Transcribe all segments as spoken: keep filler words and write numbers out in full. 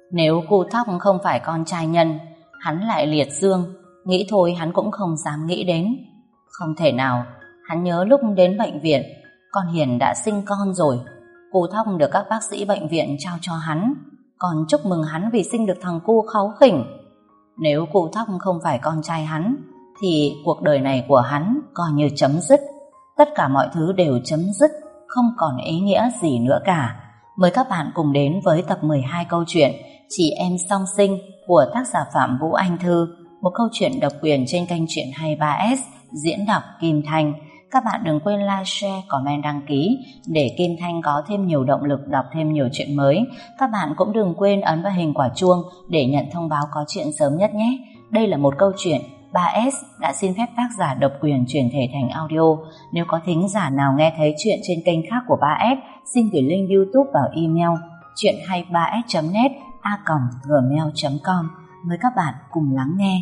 Nếu cu Thóc không phải con trai Nhân, hắn lại liệt dương. Nghĩ thôi hắn cũng không dám nghĩ đến. Không thể nào. Hắn nhớ lúc đến bệnh viện, con Hiền đã sinh con rồi. Cu Thóc được các bác sĩ bệnh viện trao cho hắn, còn chúc mừng hắn vì sinh được thằng cu kháu khỉnh. Nếu cu Thóc không phải con trai hắn, thì cuộc đời này của hắn coi như chấm dứt. Tất cả mọi thứ đều chấm dứt, không còn ý nghĩa gì nữa cả. Mời các bạn cùng đến với tập mười hai câu chuyện Chị Em Song Sinh của tác giả Phạm Vũ Anh Thư, một câu chuyện độc quyền trên kênh Truyện hai mươi ba ét, diễn đọc Kim Thanh. Các bạn đừng quên like, share, comment, đăng ký để Kim Thanh có thêm nhiều động lực đọc thêm nhiều chuyện mới. Các bạn cũng đừng quên ấn vào hình quả chuông để nhận thông báo có chuyện sớm nhất nhé. Đây là một câu chuyện ba ét đã xin phép tác giả độc quyền chuyển thể thành audio. Nếu có thính giả nào nghe thấy chuyện trên kênh khác của ba ét, xin gửi link YouTube vào email chuyện hai mươi ba s chấm net a còng gmail chấm com. Mời các bạn cùng lắng nghe.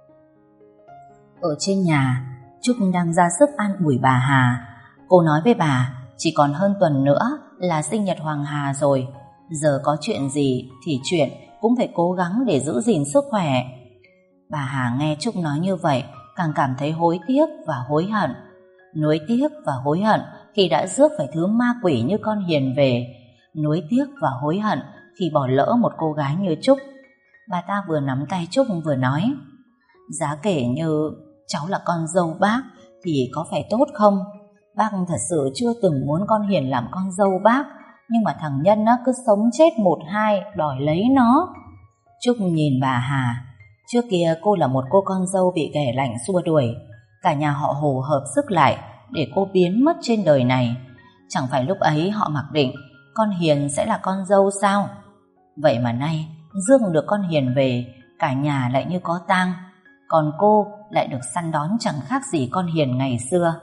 Ở trên nhà, Trúc đang ra sức an ủi bà Hà. Cô nói với bà, chỉ còn hơn tuần nữa là sinh nhật Hoàng Hà rồi. Giờ có chuyện gì thì chuyện cũng phải cố gắng để giữ gìn sức khỏe. Bà Hà nghe Trúc nói như vậy, càng cảm thấy hối tiếc và hối hận. Nuối tiếc và hối hận khi đã rước phải thứ ma quỷ như con Hiền về. Nuối tiếc và hối hận khi bỏ lỡ một cô gái như Trúc. Bà ta vừa nắm tay Trúc vừa nói, giá kể như cháu là con dâu bác thì có phải tốt không? Bác thật sự chưa từng muốn con Hiền làm con dâu bác, nhưng mà thằng Nhân nó cứ sống chết một hai đòi lấy nó. Trúc nhìn bà Hà. Trước kia cô là một cô con dâu bị ghẻ lạnh xua đuổi. Cả nhà họ Hồ hợp sức lại để cô biến mất trên đời này. Chẳng phải lúc ấy họ mặc định con Hiền sẽ là con dâu sao? Vậy mà nay rước được con Hiền về, cả nhà lại như có tang, còn cô lại được săn đón chẳng khác gì con Hiền ngày xưa.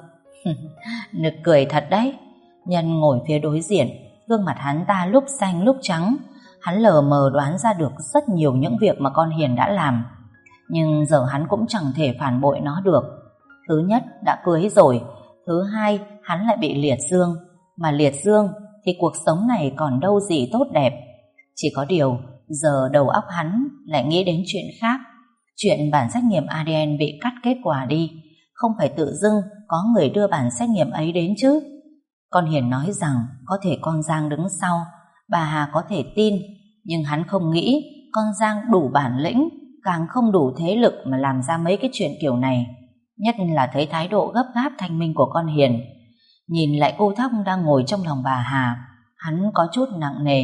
Nực cười thật đấy. Nhân ngồi phía đối diện, gương mặt hắn ta lúc xanh lúc trắng. Hắn lờ mờ đoán ra được rất nhiều những việc mà con Hiền đã làm, nhưng giờ hắn cũng chẳng thể phản bội nó được. Thứ nhất, đã cưới rồi. Thứ hai, hắn lại bị liệt dương. Mà liệt dương thì cuộc sống này còn đâu gì tốt đẹp. Chỉ có điều giờ đầu óc hắn lại nghĩ đến chuyện khác. Chuyện bản xét nghiệm a đê en bị cắt kết quả đi. Không phải tự dưng có người đưa bản xét nghiệm ấy đến chứ. Con Hiền nói rằng có thể con Giang đứng sau. Bà Hà có thể tin, nhưng hắn không nghĩ con Giang đủ bản lĩnh, càng không đủ thế lực mà làm ra mấy cái chuyện kiểu này. Nhất là thấy thái độ gấp gáp thanh minh của con Hiền. Nhìn lại cô Thóc đang ngồi trong lòng bà Hà, hắn có chút nặng nề.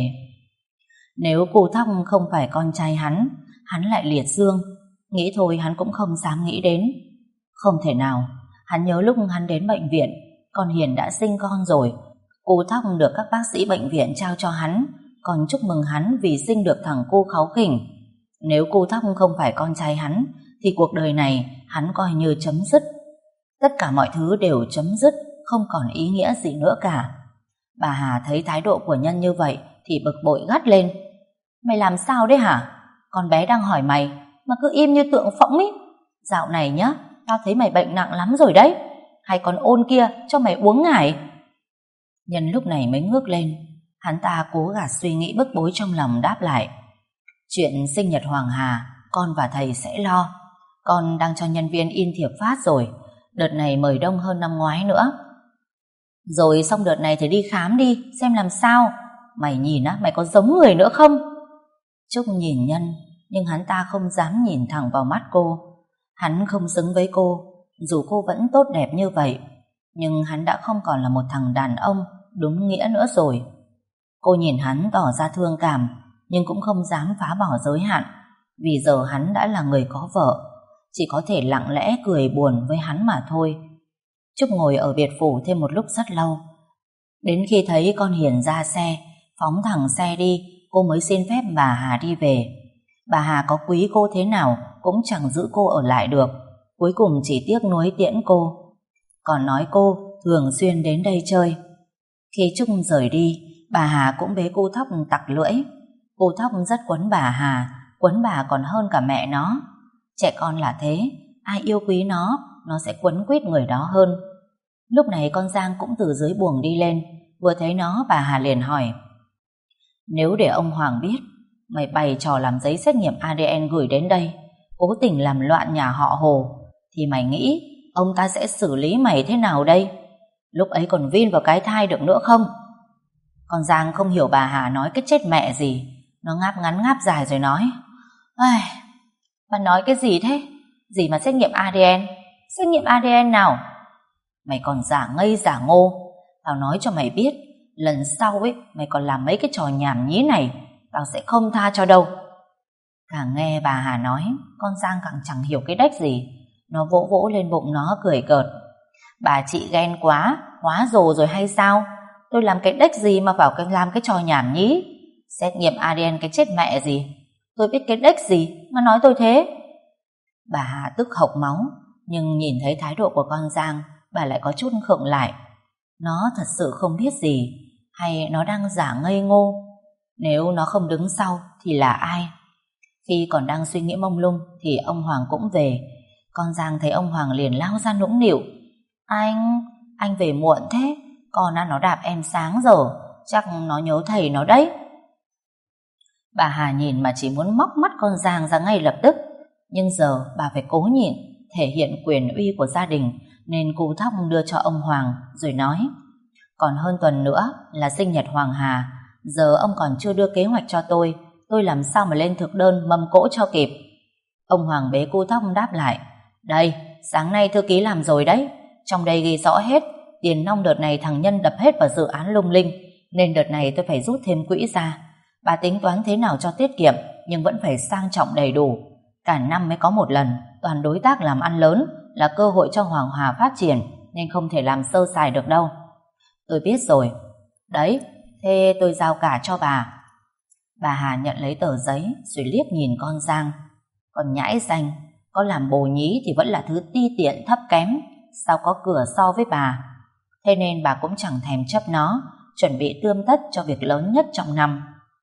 Nếu cô Thóc không phải con trai hắn, hắn lại liệt dương. Nghĩ thôi hắn cũng không dám nghĩ đến. Không thể nào. Hắn nhớ lúc hắn đến bệnh viện, con Hiền đã sinh con rồi. Cô Thóc được các bác sĩ bệnh viện trao cho hắn, còn chúc mừng hắn vì sinh được thằng cu kháu khỉnh. Nếu cô Thóc không phải con trai hắn, thì cuộc đời này hắn coi như chấm dứt. Tất cả mọi thứ đều chấm dứt, không còn ý nghĩa gì nữa cả. Bà Hà thấy thái độ của Nhân như vậy thì bực bội gắt lên. Mày làm sao đấy hả? Con bé đang hỏi mày mà cứ im như tượng phỗng ý. Dạo này nhá, tao thấy mày bệnh nặng lắm rồi đấy. Hay con ôn kia cho mày uống ngải. Nhân lúc này mới ngước lên. Hắn ta cố gạt suy nghĩ bức bối trong lòng đáp lại. Chuyện sinh nhật Hoàng Hà con và thầy sẽ lo. Con đang cho nhân viên in thiệp phát rồi. Đợt này mời đông hơn năm ngoái nữa. Rồi xong đợt này thì đi khám đi, xem làm sao. Mày nhìn á, mày có giống người nữa không? Trúc nhìn Nhân, nhưng hắn ta không dám nhìn thẳng vào mắt cô. Hắn không xứng với cô, dù cô vẫn tốt đẹp như vậy. Nhưng hắn đã không còn là một thằng đàn ông đúng nghĩa nữa rồi. Cô nhìn hắn tỏ ra thương cảm, nhưng cũng không dám phá bỏ giới hạn. Vì giờ hắn đã là người có vợ, chỉ có thể lặng lẽ cười buồn với hắn mà thôi. Trúc ngồi ở biệt phủ thêm một lúc rất lâu. Đến khi thấy con Hiền ra xe, phóng thẳng xe đi, cô mới xin phép bà Hà đi về. Bà Hà có quý cô thế nào cũng chẳng giữ cô ở lại được. Cuối cùng chỉ tiếc nuối tiễn cô. Còn nói cô thường xuyên đến đây chơi. Khi Trúc rời đi, bà Hà cũng bế cô Thóc tặc lưỡi. Cô Thóc rất quấn bà Hà, quấn bà còn hơn cả mẹ nó. Trẻ con là thế, ai yêu quý nó, nó sẽ quấn quýt người đó hơn. Lúc này con Giang cũng từ dưới buồng đi lên. Vừa thấy nó, bà Hà liền hỏi, nếu để ông Hoàng biết Mày bày trò làm giấy xét nghiệm a đê en gửi đến đây, cố tình làm loạn nhà họ Hồ, thì mày nghĩ ông ta sẽ xử lý mày thế nào đây? Lúc ấy còn vin vào cái thai được nữa không? Con Giang không hiểu bà Hà nói cái chết mẹ gì. Nó ngáp ngắn ngáp dài rồi nói: Ai, bà nói cái gì thế? Gì mà xét nghiệm a đê en? Xét nghiệm a đê en nào? Mày còn giả ngây giả ngô. Tao nói cho mày biết, lần sau ấy mày còn làm mấy cái trò nhảm nhí này, tao sẽ không tha cho đâu. Càng nghe bà Hà nói, con Giang càng chẳng hiểu cái đếch gì. Nó vỗ vỗ lên bụng nó cười cợt: Bà chị ghen quá, hóa rồ rồi hay sao? Tôi làm cái đếch gì mà bảo cái làm cái trò nhảm nhí? Xét nghiệm a đê en cái chết mẹ gì? Tôi biết cái đếch gì mà nói tôi thế? Bà Hà tức hộc máu, nhưng nhìn thấy thái độ của con Giang, bà lại có chút khựng lại. Nó thật sự không biết gì, hay nó đang giả ngây ngô? Nếu nó không đứng sau thì là ai? Khi còn đang suy nghĩ mông lung thì ông Hoàng cũng về. Con Giang thấy ông Hoàng liền lao ra nũng nịu: Anh, anh về muộn thế. Con đã nó đạp em sáng giờ, chắc nó nhớ thầy nó đấy. Bà Hà nhìn mà chỉ muốn móc mắt con Giang ra ngay lập tức. Nhưng giờ bà phải cố nhịn, thể hiện quyền uy của gia đình, nên cú thóc đưa cho ông Hoàng rồi nói: Còn hơn tuần nữa là sinh nhật Hoàng Hà, giờ ông còn chưa đưa kế hoạch cho tôi, tôi làm sao mà lên thực đơn mâm cỗ cho kịp. Ông Hoàng bế cú thóc đáp lại: Đây, sáng nay thư ký làm rồi đấy, trong đây ghi rõ hết, tiền nong đợt này thằng Nhân đập hết vào dự án lung linh, nên đợt này tôi phải rút thêm quỹ ra. Bà tính toán thế nào cho tiết kiệm, nhưng vẫn phải sang trọng đầy đủ. Cả năm mới có một lần, toàn đối tác làm ăn lớn, là cơ hội cho Hoàng Hà phát triển, nên không thể làm sơ sài được đâu. Tôi biết rồi. Đấy, thế tôi giao cả cho bà. Bà Hà nhận lấy tờ giấy rồi liếc nhìn con Giang. Còn nhãi danh, có làm bồ nhí thì vẫn là thứ ti tiện thấp kém, sao có cửa so với bà. Thế nên bà cũng chẳng thèm chấp nó, chuẩn bị tươm tất cho việc lớn nhất trong năm.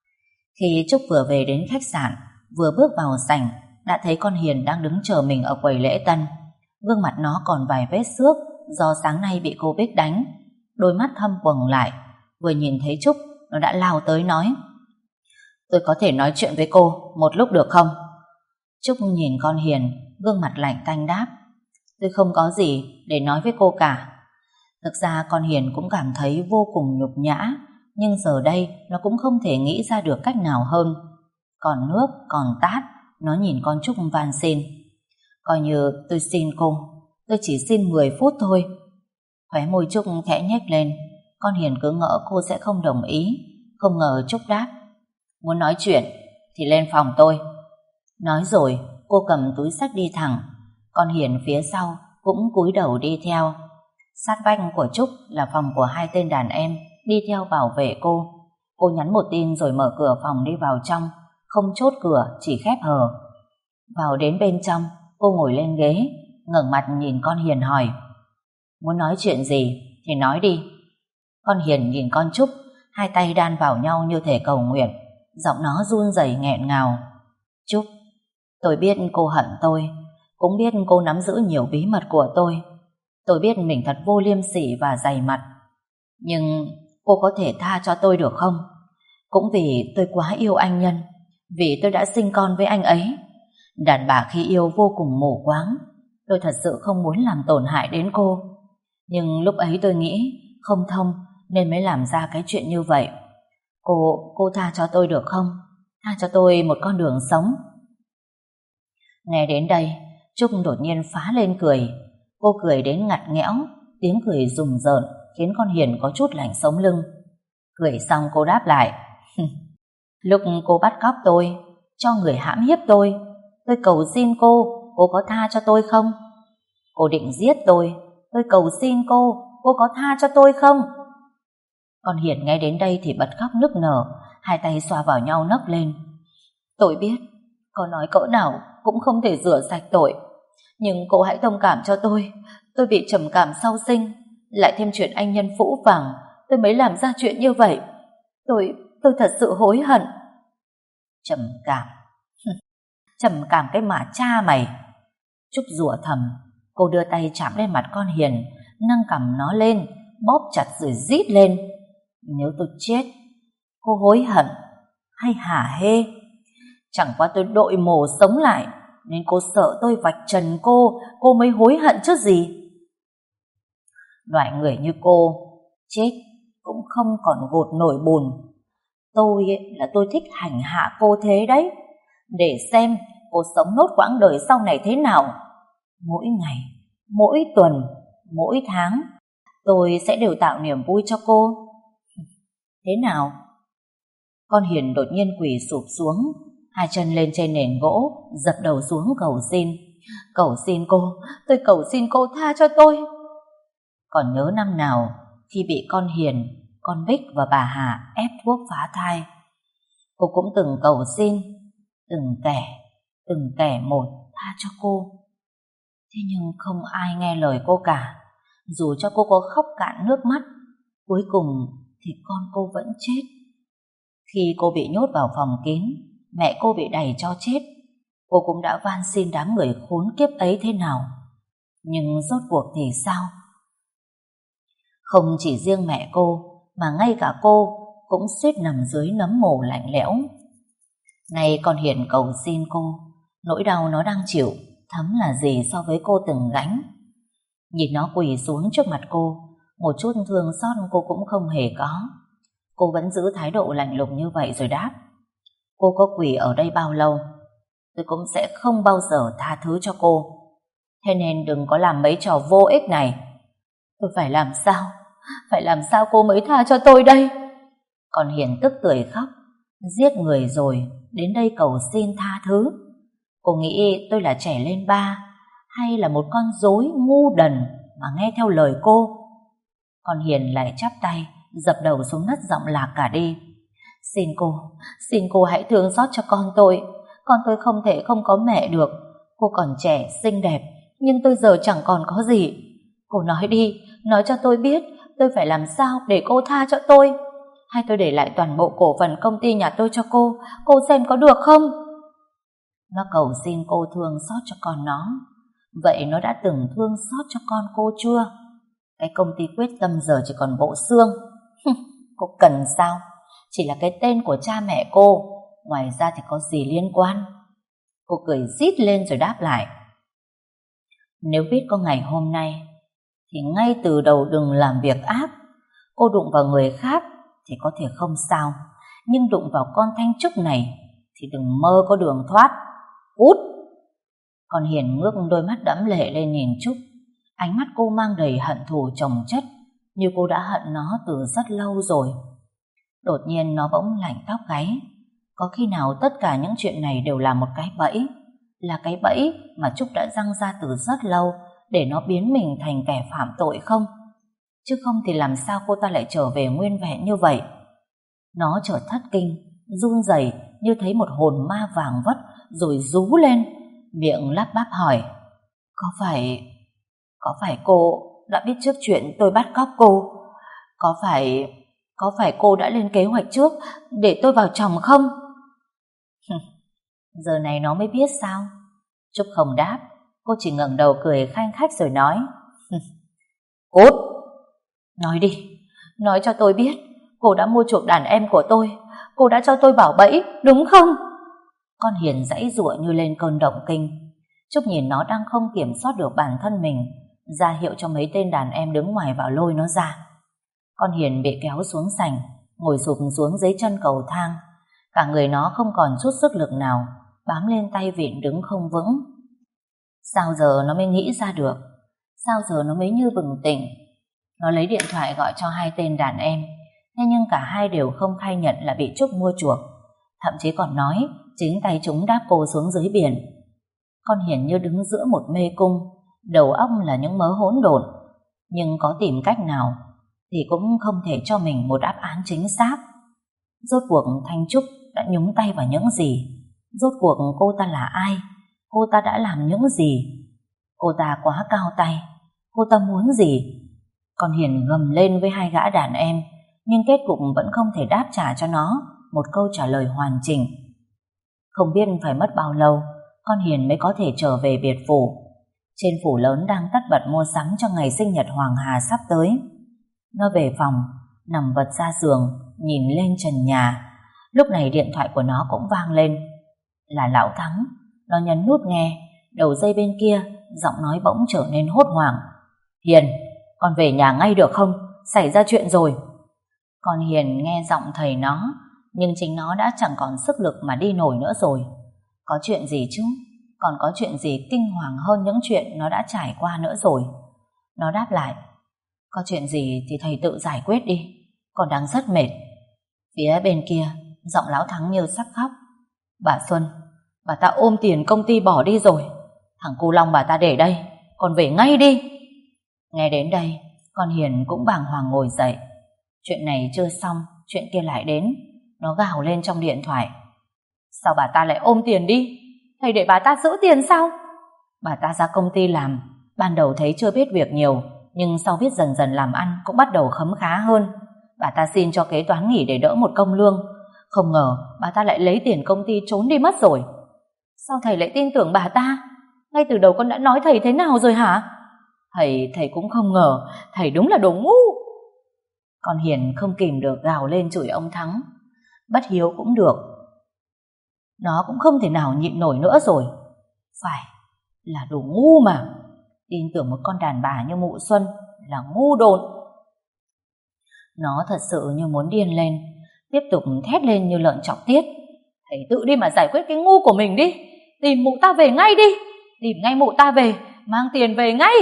Khi Trúc vừa về đến khách sạn, vừa bước vào sảnh, đã thấy con Hiền đang đứng chờ mình ở quầy lễ tân. Gương mặt nó còn vài vết xước do sáng nay bị cô Bích đánh. Đôi mắt thâm quầng lại, vừa nhìn thấy Trúc, nó đã lao tới nói: Tôi có thể nói chuyện với cô một lúc được không? Trúc nhìn con Hiền, gương mặt lạnh tanh đáp: Tôi không có gì để nói với cô cả. Thực ra con Hiền cũng cảm thấy vô cùng nhục nhã, nhưng giờ đây nó cũng không thể nghĩ ra được cách nào hơn. Còn nước còn tát, nó nhìn con Trúc van xin: Coi như tôi xin cô, tôi chỉ xin mười phút thôi. Khóe môi Trúc khẽ nhếch lên. Con Hiền cứ ngỡ cô sẽ không đồng ý, không ngờ Trúc đáp: Muốn nói chuyện thì lên phòng tôi. Nói rồi cô cầm túi xách đi thẳng. Con Hiền phía sau cũng cúi đầu đi theo. Sát vách của Trúc là phòng của hai tên đàn em đi theo bảo vệ cô. Cô nhắn một tin rồi mở cửa phòng đi vào trong, không chốt cửa, chỉ khép hờ. Vào đến bên trong, cô ngồi lên ghế, ngẩng mặt nhìn con Hiền hỏi: Muốn nói chuyện gì thì nói đi. Con Hiền nhìn con Trúc, hai tay đan vào nhau như thể cầu nguyện, giọng nó run rẩy nghẹn ngào: Trúc, tôi biết cô hận tôi, cũng biết cô nắm giữ nhiều bí mật của tôi. Tôi biết mình thật vô liêm sỉ và dày mặt, nhưng cô có thể tha cho tôi được không? Cũng vì tôi quá yêu anh Nhân, vì tôi đã sinh con với anh ấy. Đàn bà khi yêu vô cùng mù quáng, tôi thật sự không muốn làm tổn hại đến cô. Nhưng lúc ấy tôi nghĩ không thông nên mới làm ra cái chuyện như vậy. Cô, cô tha cho tôi được không? Tha cho tôi một con đường sống. Nghe đến đây, Trúc đột nhiên phá lên cười. Cô cười đến ngặt nghẽo, tiếng cười rùng rợn khiến con Hiền có chút lạnh sống lưng. Cười xong cô đáp lại: Lúc cô bắt cóc tôi, cho người hãm hiếp tôi, tôi cầu xin cô, cô có tha cho tôi không? Cô định giết tôi, tôi cầu xin cô, cô có tha cho tôi không? Con Hiền nghe đến đây thì bật khóc nức nở, hai tay xoa vào nhau nấc lên: Tôi biết, có nói cỡ nào cũng không thể rửa sạch tội, nhưng cô hãy thông cảm cho tôi. Tôi bị trầm cảm sau sinh, lại thêm chuyện anh Nhân phũ phàng, tôi mới làm ra chuyện như vậy. Tôi, tôi thật sự hối hận. Trầm cảm? Trầm cảm cái mà cha mày! Trúc rủa thầm. Cô đưa tay chạm lên mặt con Hiền, nâng cằm nó lên, bóp chặt rồi rít lên: Nếu tôi chết, cô hối hận hay hả hê? Chẳng qua tôi đội mồ sống lại, nên cô sợ tôi vạch trần cô, cô mới hối hận chứ gì. Loại người như cô, chết cũng không còn gột nổi bùn. Tôi ấy, là tôi thích hành hạ cô thế đấy, để xem cô sống nốt quãng đời sau này thế nào. Mỗi ngày, mỗi tuần, mỗi tháng, tôi sẽ đều tạo niềm vui cho cô. Thế nào? Con Hiền đột nhiên quỳ sụp xuống, hai chân lên trên nền gỗ, dập đầu xuống cầu xin. Cầu xin cô, tôi cầu xin cô tha cho tôi. Còn nhớ năm nào khi bị con Hiền, con Bích và bà Hà ép thuốc phá thai, cô cũng từng cầu xin, từng kẻ, từng kẻ một tha cho cô. Thế nhưng không ai nghe lời cô cả. Dù cho cô có khóc cạn nước mắt, cuối cùng thì con cô vẫn chết. Khi cô bị nhốt vào phòng kín, mẹ cô bị đày cho chết, cô cũng đã van xin đám người khốn kiếp ấy thế nào. Nhưng rốt cuộc thì sao? Không chỉ riêng mẹ cô, mà ngay cả cô cũng suýt nằm dưới nấm mồ lạnh lẽo. Nay con Hiền cầu xin cô, nỗi đau nó đang chịu thấm là gì so với cô từng gánh. Nhìn nó quỳ xuống trước mặt cô, một chút thương xót cô cũng không hề có. Cô vẫn giữ thái độ lạnh lùng như vậy rồi đáp: cô có quỳ ở đây bao lâu, tôi cũng sẽ không bao giờ tha thứ cho cô. Thế nên đừng có làm mấy trò vô ích này. Tôi phải làm sao? Phải làm sao cô mới tha cho tôi đây? Còn Hiền tức tưởi khóc. Giết người rồi, đến đây cầu xin tha thứ. Cô nghĩ tôi là trẻ lên ba, hay là một con rối ngu đần mà nghe theo lời cô? Còn Hiền lại chắp tay, dập đầu xuống đất giọng lạc cả đi. Xin cô, xin cô hãy thương xót cho con tôi. Con tôi không thể không có mẹ được. Cô còn trẻ, xinh đẹp, nhưng tôi giờ chẳng còn có gì. Cô nói đi, nói cho tôi biết tôi phải làm sao để cô tha cho tôi. Hay tôi để lại toàn bộ cổ phần công ty nhà tôi cho cô, cô xem có được không? Nó cầu xin cô thương xót cho con nó. Vậy nó đã từng thương xót cho con cô chưa? Cái công ty Quyết Tâm giờ chỉ còn bộ xương. Cô cần sao? Chỉ là cái tên của cha mẹ cô, ngoài ra thì có gì liên quan? Cô cười rít lên rồi đáp lại: nếu biết có ngày hôm nay thì ngay từ đầu đừng làm việc ác. Cô đụng vào người khác thì có thể không sao, nhưng đụng vào con Thanh Trúc này thì đừng mơ có đường thoát. Cút! Con Hiền ngước đôi mắt đẫm lệ lên nhìn Trúc. Ánh mắt cô mang đầy hận thù chồng chất, như cô đã hận nó từ rất lâu rồi. Đột nhiên nó bỗng lạnh tóc gáy. Có khi nào tất cả những chuyện này đều là một cái bẫy, là cái bẫy mà Trúc đã răng ra từ rất lâu để nó biến mình thành kẻ phạm tội không? Chứ không thì làm sao cô ta lại trở về nguyên vẹn như vậy? Nó chợt thất kinh, run rẩy như thấy một hồn ma vàng vất, rồi rú lên, miệng lắp bắp hỏi: Có phải... Có phải cô đã biết trước chuyện tôi bắt cóc cô? Có phải... Có phải cô đã lên kế hoạch trước để tôi vào chồng không? Giờ này nó mới biết sao? Trúc không đáp. Cô chỉ ngẩng đầu cười khanh khách rồi nói: Cút! Nói đi, nói cho tôi biết cô đã mua chuộc đàn em của tôi, cô đã cho tôi vào bẫy, đúng không? Con Hiền giãy giụa như lên cơn động kinh. Trúc nhìn nó đang không kiểm soát được bản thân mình, ra hiệu cho mấy tên đàn em đứng ngoài vào lôi nó ra. Con Hiền bị kéo xuống sảnh, ngồi sụp xuống dưới chân cầu thang. Cả người nó không còn chút sức lực nào, bám lên tay vịn đứng không vững. Sao giờ nó mới nghĩ ra được? Sao giờ nó mới như bừng tỉnh? Nó lấy điện thoại gọi cho hai tên đàn em, thế nhưng cả hai đều không khai nhận là bị Trúc mua chuộc, thậm chí còn nói chính tay chúng đáp cô xuống dưới biển. Con Hiền như đứng giữa một mê cung, đầu óc là những mớ hỗn độn, nhưng có tìm cách nào thì cũng không thể cho mình một đáp án chính xác. Rốt cuộc Thanh Trúc đã nhúng tay vào những gì? Rốt cuộc cô ta là ai? Cô ta đã làm những gì? Cô ta quá cao tay. Cô ta muốn gì? Con Hiền gầm lên với hai gã đàn em, nhưng kết cục vẫn không thể đáp trả cho nó một câu trả lời hoàn chỉnh. Không biết phải mất bao lâu con Hiền mới có thể trở về biệt phủ. Trên phủ lớn đang tất bật mua sắm cho ngày sinh nhật Hoàng Hà sắp tới. Nó về phòng, nằm vật ra giường, nhìn lên trần nhà. Lúc này điện thoại của nó cũng vang lên. Là Lão Thắng. Nó nhấn nút nghe. Đầu dây bên kia giọng nói bỗng trở nên hốt hoảng. Hiền, con về nhà ngay được không? Xảy ra chuyện rồi. Con Hiền nghe giọng thầy nó, nhưng chính nó đã chẳng còn sức lực mà đi nổi nữa rồi. Có chuyện gì chứ? Còn có chuyện gì kinh hoàng hơn những chuyện nó đã trải qua nữa rồi? Nó đáp lại, có chuyện gì thì thầy tự giải quyết đi, con đang rất mệt. Phía bên kia, giọng Lão Thắng như sắp khóc. Bà Xuân, bà ta ôm tiền công ty bỏ đi rồi. Thằng cu Long bà ta để đây, con về ngay đi. Nghe đến đây, con Hiền cũng bàng hoàng ngồi dậy. Chuyện này chưa xong, chuyện kia lại đến. Nó gào lên trong điện thoại. Sao bà ta lại ôm tiền đi? Thầy để bà ta giữ tiền sao? Bà ta ra công ty làm, ban đầu thấy chưa biết việc nhiều, nhưng sau biết dần dần làm ăn cũng bắt đầu khấm khá hơn. Bà ta xin cho kế toán nghỉ để đỡ một công lương. Không ngờ bà ta lại lấy tiền công ty trốn đi mất rồi. Sao thầy lại tin tưởng bà ta? Ngay từ đầu con đã nói thầy thế nào rồi hả? Thầy, thầy cũng không ngờ, thầy đúng là đồ ngu. Con Hiền không kìm được gào lên chửi ông Thắng. Bất hiếu cũng được, nó cũng không thể nào nhịn nổi nữa rồi. Phải, là đồ ngu mà. Tin tưởng một con đàn bà như mụ Xuân là ngu độn. Nó thật sự như muốn điên lên, tiếp tục thét lên như lợn chọc tiết. Thầy tự đi mà giải quyết cái ngu của mình đi. Tìm mụ ta về ngay đi. Tìm ngay mụ ta về, mang tiền về ngay.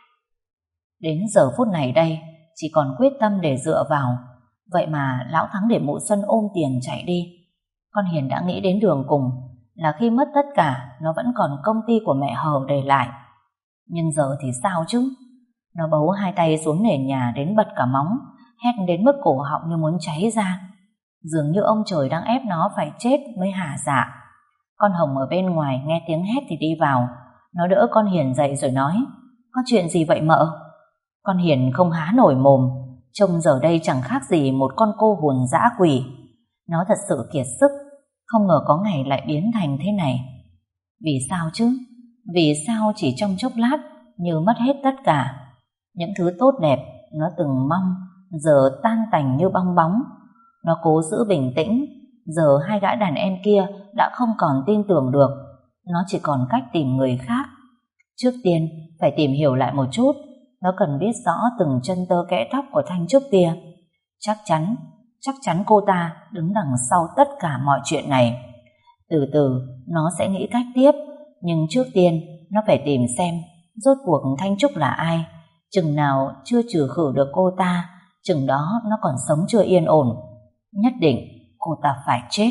Đến giờ phút này đây, chỉ còn quyết tâm để dựa vào. Vậy mà Lão Thắng để mụ Xuân ôm tiền chạy đi. Con Hiền đã nghĩ đến đường cùng, là khi mất tất cả, nó vẫn còn công ty của mẹ Hờ để lại. Nhưng giờ thì sao chứ? Nó bấu hai tay xuống nền nhà đến bật cả móng, hét đến mức cổ họng như muốn cháy ra. Dường như ông trời đang ép nó phải chết mới hả dạ. Con Hồng ở bên ngoài nghe tiếng hét thì đi vào. Nó đỡ con Hiền dậy rồi nói, có chuyện gì vậy mợ? Con Hiền không há nổi mồm, trông giờ đây chẳng khác gì một con cô hồn dã quỷ. Nó thật sự kiệt sức, không ngờ có ngày lại biến thành thế này. Vì sao chứ? Vì sao chỉ trong chốc lát như mất hết tất cả? Những thứ tốt đẹp nó từng mong giờ tan tành như bong bóng. Nó cố giữ bình tĩnh, giờ hai gã đàn em kia đã không còn tin tưởng được. Nó chỉ còn cách tìm người khác. Trước tiên phải tìm hiểu lại một chút. Nó cần biết rõ từng chân tơ kẽ tóc của Thanh Trúc kia. Chắc chắn Chắc chắn cô ta đứng đằng sau tất cả mọi chuyện này. Từ từ nó sẽ nghĩ cách tiếp. Nhưng trước tiên nó phải tìm xem rốt cuộc Thanh Trúc là ai. Chừng nào chưa trừ khử được cô ta, chừng đó nó còn sống chưa yên ổn. Nhất định cô ta phải chết.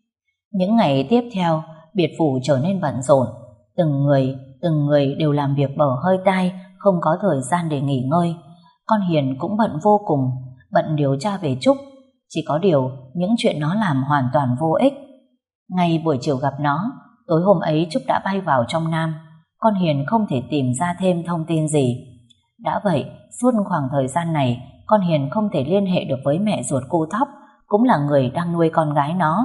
Những ngày tiếp theo, biệt phủ trở nên bận rộn. Từng người Từng người đều làm việc bở hơi tai, không có thời gian để nghỉ ngơi. Con Hiền cũng bận vô cùng, bận điều tra về Trúc. Chỉ có điều những chuyện nó làm hoàn toàn vô ích. Ngay buổi chiều gặp nó, tối hôm ấy Trúc đã bay vào trong Nam. Con Hiền không thể tìm ra thêm thông tin gì. Đã vậy, suốt khoảng thời gian này, con Hiền không thể liên hệ được với mẹ ruột cô Thóc, cũng là người đang nuôi con gái nó.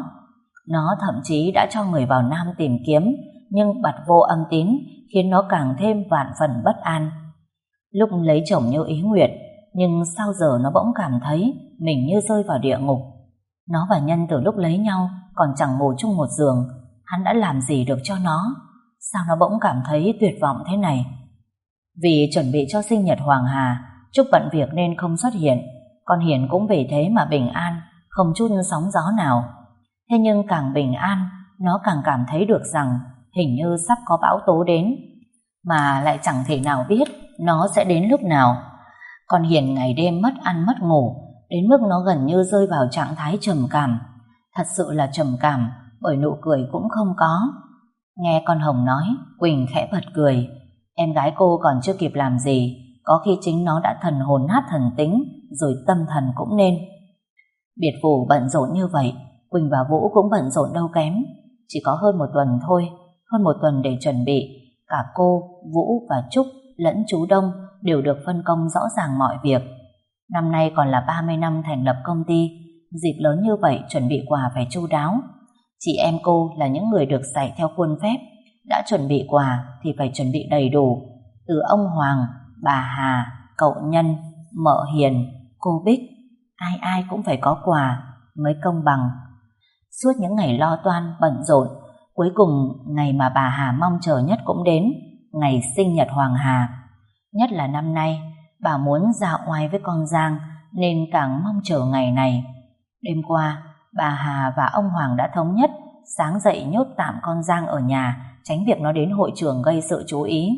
Nó thậm chí đã cho người vào Nam tìm kiếm, nhưng bặt vô âm tín, khiến nó càng thêm vạn phần bất an. Lúc lấy chồng như ý nguyện, nhưng sao giờ nó bỗng cảm thấy mình như rơi vào địa ngục. Nó và Nhân từ lúc lấy nhau còn chẳng ngủ chung một giường. Hắn đã làm gì được cho nó? Sao nó bỗng cảm thấy tuyệt vọng thế này? Vì chuẩn bị cho sinh nhật Hoàng Hà, Trúc bận việc nên không xuất hiện. Con Hiền cũng vì thế mà bình an, không chút sóng gió nào. Thế nhưng càng bình an, nó càng cảm thấy được rằng hình như sắp có bão tố đến, mà lại chẳng thể nào biết nó sẽ đến lúc nào. Con Hiền ngày đêm mất ăn mất ngủ, đến mức nó gần như rơi vào trạng thái trầm cảm. Thật sự là trầm cảm, bởi nụ cười cũng không có. Nghe con Hồng nói, Quỳnh khẽ bật cười. Em gái cô còn chưa kịp làm gì, có khi chính nó đã thần hồn nát thần tính, rồi tâm thần cũng nên. Biệt phủ bận rộn như vậy, Quỳnh và Vũ cũng bận rộn đâu kém. Chỉ có hơn một tuần thôi, hơn một tuần để chuẩn bị. Cả cô, Vũ và Trúc lẫn chú Đông đều được phân công rõ ràng mọi việc. Năm nay còn là ba mươi năm thành lập công ty, dịp lớn như vậy chuẩn bị quà phải chu đáo. Chị em cô là những người được dạy theo khuôn phép, đã chuẩn bị quà thì phải chuẩn bị đầy đủ. Từ ông Hoàng, bà Hà, cậu Nhân, mợ Hiền, cô Bích, ai ai cũng phải có quà mới công bằng. Suốt những ngày lo toan bận rộn, Cuối cùng, ngày mà bà Hà mong chờ nhất cũng đến, ngày sinh nhật Hoàng Hà. Nhất là năm nay, bà muốn ra oai với con Giang nên càng mong chờ ngày này. Đêm qua, bà Hà và ông Hoàng đã thống nhất sáng dậy nhốt tạm con Giang ở nhà, tránh việc nó đến hội trường gây sự chú ý.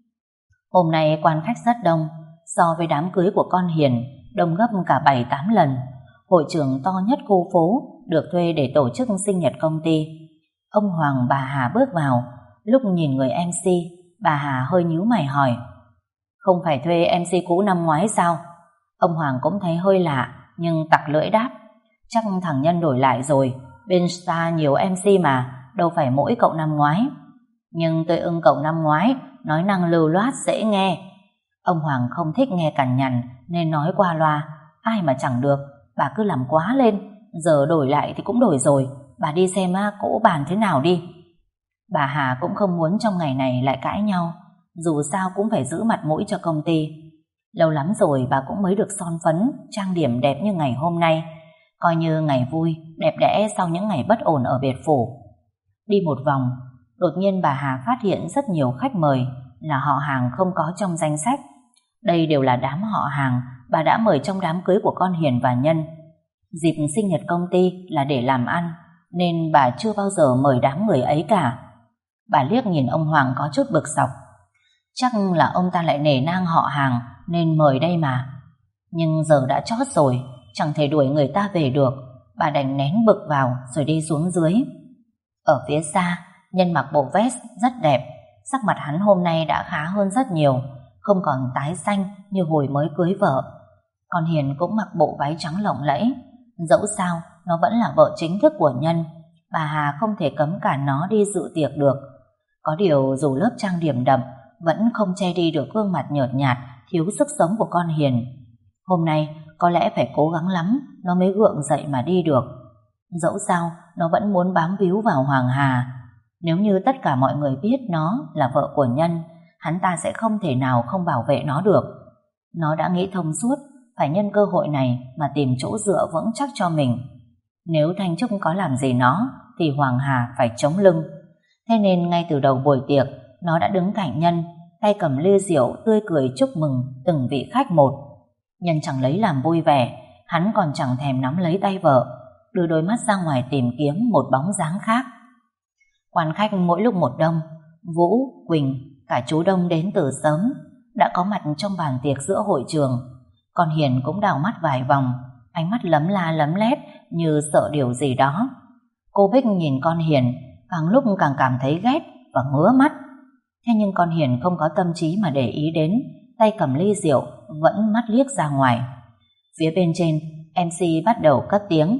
Hôm nay quan khách rất đông, so với đám cưới của con Hiền, đông gấp cả bảy tám lần. Hội trường to nhất khu phố được thuê để tổ chức sinh nhật công ty. Ông Hoàng bà Hà bước vào, lúc nhìn người em xê, bà Hà hơi nhíu mày hỏi: "Không phải thuê em xê cũ năm ngoái sao?" Ông Hoàng cũng thấy hơi lạ, nhưng tặc lưỡi đáp: "Chắc thằng Nhân đổi lại rồi, bên Star nhiều em xê mà, đâu phải mỗi cậu năm ngoái." "Nhưng tôi ưng cậu năm ngoái, nói năng lưu loát dễ nghe." Ông Hoàng không thích nghe cằn nhằn nên nói qua loa: "Ai mà chẳng được, bà cứ làm quá lên, giờ đổi lại thì cũng đổi rồi, bà đi xem cỗ bàn thế nào đi." Bà Hà cũng không muốn trong ngày này lại cãi nhau, dù sao cũng phải giữ mặt mũi cho công ty. Lâu lắm rồi bà cũng mới được son phấn, trang điểm đẹp như ngày hôm nay, coi như ngày vui, đẹp đẽ sau những ngày bất ổn ở biệt phủ. Đi một vòng, đột nhiên bà Hà phát hiện rất nhiều khách mời là họ hàng không có trong danh sách. Đây đều là đám họ hàng bà đã mời trong đám cưới của con Hiền và Nhân. Dịp sinh nhật công ty là để làm ăn, nên bà chưa bao giờ mời đám người ấy cả. Bà liếc nhìn ông Hoàng có chút bực sọc. Chắc là ông ta lại nể nang họ hàng nên mời đây mà. Nhưng giờ đã chót rồi, chẳng thể đuổi người ta về được. Bà đành nén bực vào rồi đi xuống dưới. Ở phía xa, Nhân mặc bộ vest rất đẹp. Sắc mặt hắn hôm nay đã khá hơn rất nhiều, không còn tái xanh như hồi mới cưới vợ. Còn Hiền cũng mặc bộ váy trắng lộng lẫy. Dẫu sao, nó vẫn là vợ chính thức của Nhân. Bà Hà không thể cấm cản nó đi dự tiệc được. Có điều dù lớp trang điểm đậm, vẫn không che đi được gương mặt nhợt nhạt, thiếu sức sống của con Hiền. Hôm nay có lẽ phải cố gắng lắm nó mới gượng dậy mà đi được. Dẫu sao nó vẫn muốn bám víu vào Hoàng Hà. Nếu như tất cả mọi người biết nó là vợ của Nhân, hắn ta sẽ không thể nào không bảo vệ nó được. Nó đã nghĩ thông suốt, phải nhân cơ hội này mà tìm chỗ dựa vững chắc cho mình. Nếu Thanh Trúc có làm gì nó thì Hoàng Hà phải chống lưng. Thế nên ngay từ đầu buổi tiệc, nó đã đứng cạnh Nhân, tay cầm ly rượu tươi cười chúc mừng từng vị khách một. Nhân chẳng lấy làm vui vẻ, hắn còn chẳng thèm nắm lấy tay vợ, đưa đôi mắt ra ngoài tìm kiếm một bóng dáng khác. Quan khách mỗi lúc một đông, Vũ, Quỳnh, cả chú Đông đến từ sớm, đã có mặt trong bàn tiệc giữa hội trường. Còn Hiền cũng đảo mắt vài vòng, ánh mắt lấm la lấm lét như sợ điều gì đó. Cô Bích nhìn con Hiền, càng lúc càng cảm thấy ghét và ngứa mắt. Thế nhưng con Hiền không có tâm trí mà để ý đến, tay cầm ly rượu vẫn mắt liếc ra ngoài. Phía bên trên, em xê bắt đầu cất tiếng: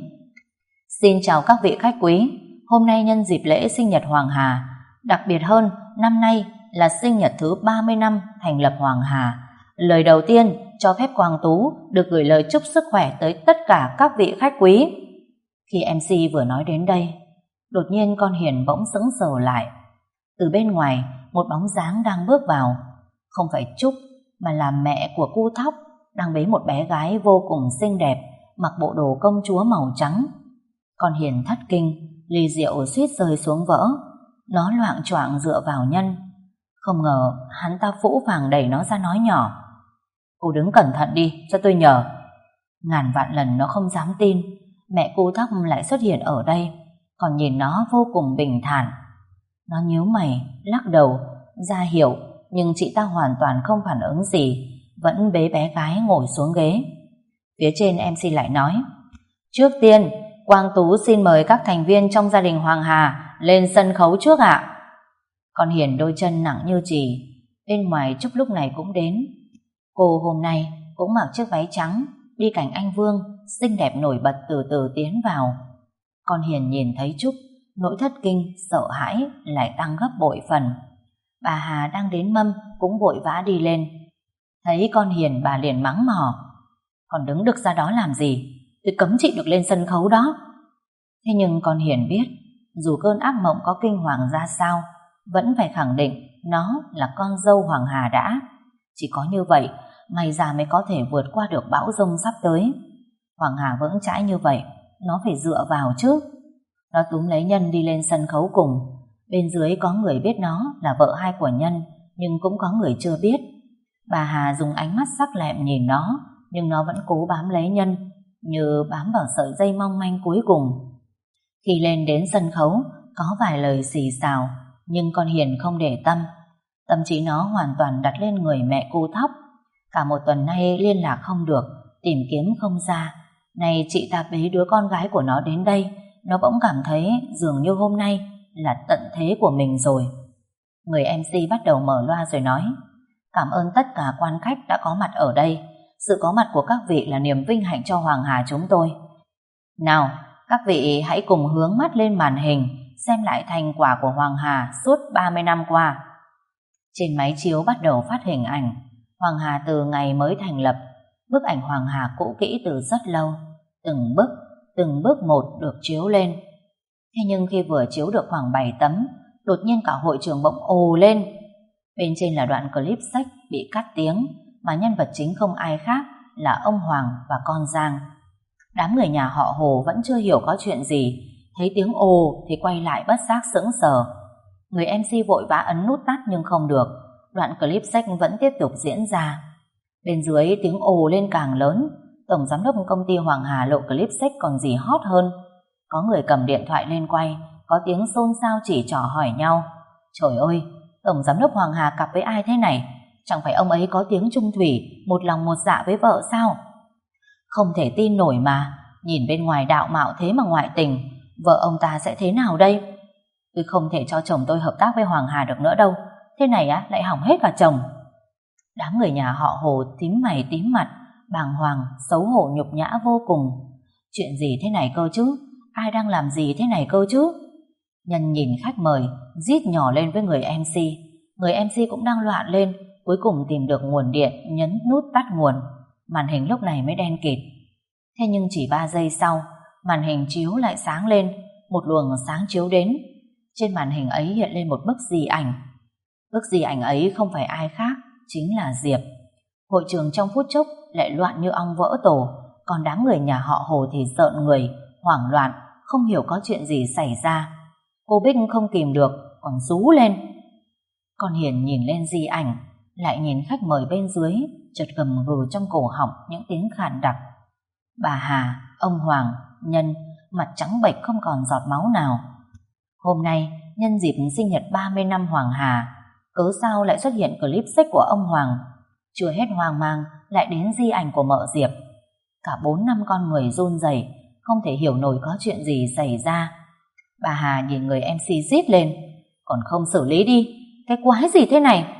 "Xin chào các vị khách quý, hôm nay nhân dịp lễ sinh nhật Hoàng Hà, đặc biệt hơn năm nay là sinh nhật thứ ba mươi năm thành lập Hoàng Hà. Lời đầu tiên cho phép Quang Tú được gửi lời chúc sức khỏe tới tất cả các vị khách quý." Khi em xê vừa nói đến đây, đột nhiên con Hiền bỗng sững sờ lại. Từ bên ngoài, một bóng dáng đang bước vào. Không phải Trúc, mà là mẹ của cu Thóc, đang bế một bé gái vô cùng xinh đẹp, mặc bộ đồ công chúa màu trắng. Con Hiền thất kinh, ly rượu suýt rơi xuống vỡ. Nó loạng choạng dựa vào Nhân. Không ngờ hắn ta phũ phàng đẩy nó ra nói nhỏ: "Cô đứng cẩn thận đi, cho tôi nhờ." Ngàn vạn lần nó không dám tin mẹ cu Thóc lại xuất hiện ở đây, còn nhìn nó vô cùng bình thản. Nó nhíu mày, lắc đầu, ra hiệu, nhưng chị ta hoàn toàn không phản ứng gì, vẫn bế bé gái ngồi xuống ghế. Phía trên em xê lại nói: "Trước tiên, Quang Tú xin mời các thành viên trong gia đình Hoàng Hà lên sân khấu trước ạ." Con Hiền đôi chân nặng như chì. Bên ngoài Trúc lúc này cũng đến. Cô hôm nay cũng mặc chiếc váy trắng, đi cạnh anh Vương, xinh đẹp nổi bật từ từ tiến vào. Con Hiền nhìn thấy Trúc, nỗi thất kinh, sợ hãi lại tăng gấp bội phần. Bà Hà đang đến mâm cũng vội vã đi lên. Thấy con Hiền bà liền mắng mỏ: "Còn đứng được ra đó làm gì? Tôi cấm chị được lên sân khấu đó." Thế nhưng con Hiền biết, dù cơn ác mộng có kinh hoàng ra sao, vẫn phải khẳng định nó là con dâu Hoàng Hà đã. Chỉ có như vậy, may ra mới có thể vượt qua được bão giông sắp tới. Hoàng Hà vững chãi như vậy, nó phải dựa vào chứ. Nó túm lấy Nhân đi lên sân khấu cùng. Bên dưới có người biết nó là vợ hai của Nhân, nhưng cũng có người chưa biết. Bà Hà dùng ánh mắt sắc lẹm nhìn nó, nhưng nó vẫn cố bám lấy Nhân, như bám vào sợi dây mong manh cuối cùng. Khi lên đến sân khấu, có vài lời xì xào, nhưng con Hiền không để tâm. Tâm trí nó hoàn toàn đặt lên người mẹ cô Thóc. Cả một tuần nay liên lạc không được, tìm kiếm không ra. Nay chị ta bế đứa con gái của nó đến đây, nó bỗng cảm thấy dường như hôm nay là tận thế của mình rồi. Người em xê bắt đầu mở loa rồi nói: cảm ơn tất cả quan khách đã có mặt ở đây. Sự có mặt của các vị là niềm vinh hạnh cho Hoàng Hà chúng tôi. Nào, các vị hãy cùng hướng mắt lên màn hình, xem lại thành quả của Hoàng Hà suốt ba mươi năm qua. Trên máy chiếu bắt đầu phát hình ảnh Hoàng Hà từ ngày mới thành lập. Bức ảnh Hoàng Hà cũ kỹ từ rất lâu, từng bước, từng bước một được chiếu lên. Thế nhưng khi vừa chiếu được khoảng bảy tấm, đột nhiên cả hội trường bỗng ồ lên. Bên trên là đoạn clip sách bị cắt tiếng, mà nhân vật chính không ai khác là ông Hoàng và con Giang. Đám người nhà họ Hồ vẫn chưa hiểu có chuyện gì, thấy tiếng ồ thì quay lại bất giác sững sờ. Người em xê vội vã ấn nút tắt nhưng không được, đoạn clip sách vẫn tiếp tục diễn ra. Bên dưới tiếng ồ lên càng lớn, tổng giám đốc công ty Hoàng Hà lộ clip sách còn gì hot hơn. Có người cầm điện thoại lên quay, có tiếng xôn xao chỉ trỏ hỏi nhau: trời ơi, tổng giám đốc Hoàng Hà cặp với ai thế này? Chẳng phải ông ấy có tiếng chung thủy, một lòng một dạ với vợ sao? Không thể tin nổi mà, nhìn bên ngoài đạo mạo thế mà ngoại tình, vợ ông ta sẽ thế nào đây? Tôi không thể cho chồng tôi hợp tác với Hoàng Hà được nữa đâu, thế này á lại hỏng hết cả chồng. Đám người nhà họ Hồ tím mày tím mặt, bàng hoàng, xấu hổ nhục nhã vô cùng. Chuyện gì thế này cơ chứ? Ai đang làm gì thế này cơ chứ? Nhân nhìn khách mời, rít nhỏ lên với người em xê. Người em xê cũng đang loạn lên, cuối cùng tìm được nguồn điện, nhấn nút tắt nguồn. Màn hình lúc này mới đen kịt. Thế nhưng chỉ ba giây sau, màn hình chiếu lại sáng lên, một luồng sáng chiếu đến. Trên màn hình ấy hiện lên một bức di ảnh. Bức di ảnh ấy không phải ai khác, chính là Diệp. Hội trường trong phút chốc lại loạn như ong vỡ tổ, còn đám người nhà họ Hồ thì rợn người, hoảng loạn, không hiểu có chuyện gì xảy ra. Cô Bích không kìm được, còn rú lên. Con Hiền nhìn lên di ảnh, lại nhìn khách mời bên dưới, chợt gầm gừ trong cổ họng những tiếng khàn đặc. Bà Hà, ông Hoàng, Nhân mặt trắng bệch không còn giọt máu nào. Hôm nay nhân dịp sinh nhật ba mươi năm Hoàng Hà, cớ sao lại xuất hiện clip sách của ông Hoàng? Chưa hết hoang mang lại đến di ảnh của mợ Diệp. Cả bốn năm con người run rẩy, không thể hiểu nổi có chuyện gì xảy ra. Bà Hà nhìn người em xê rít lên: còn không xử lý đi, cái quái gì thế này?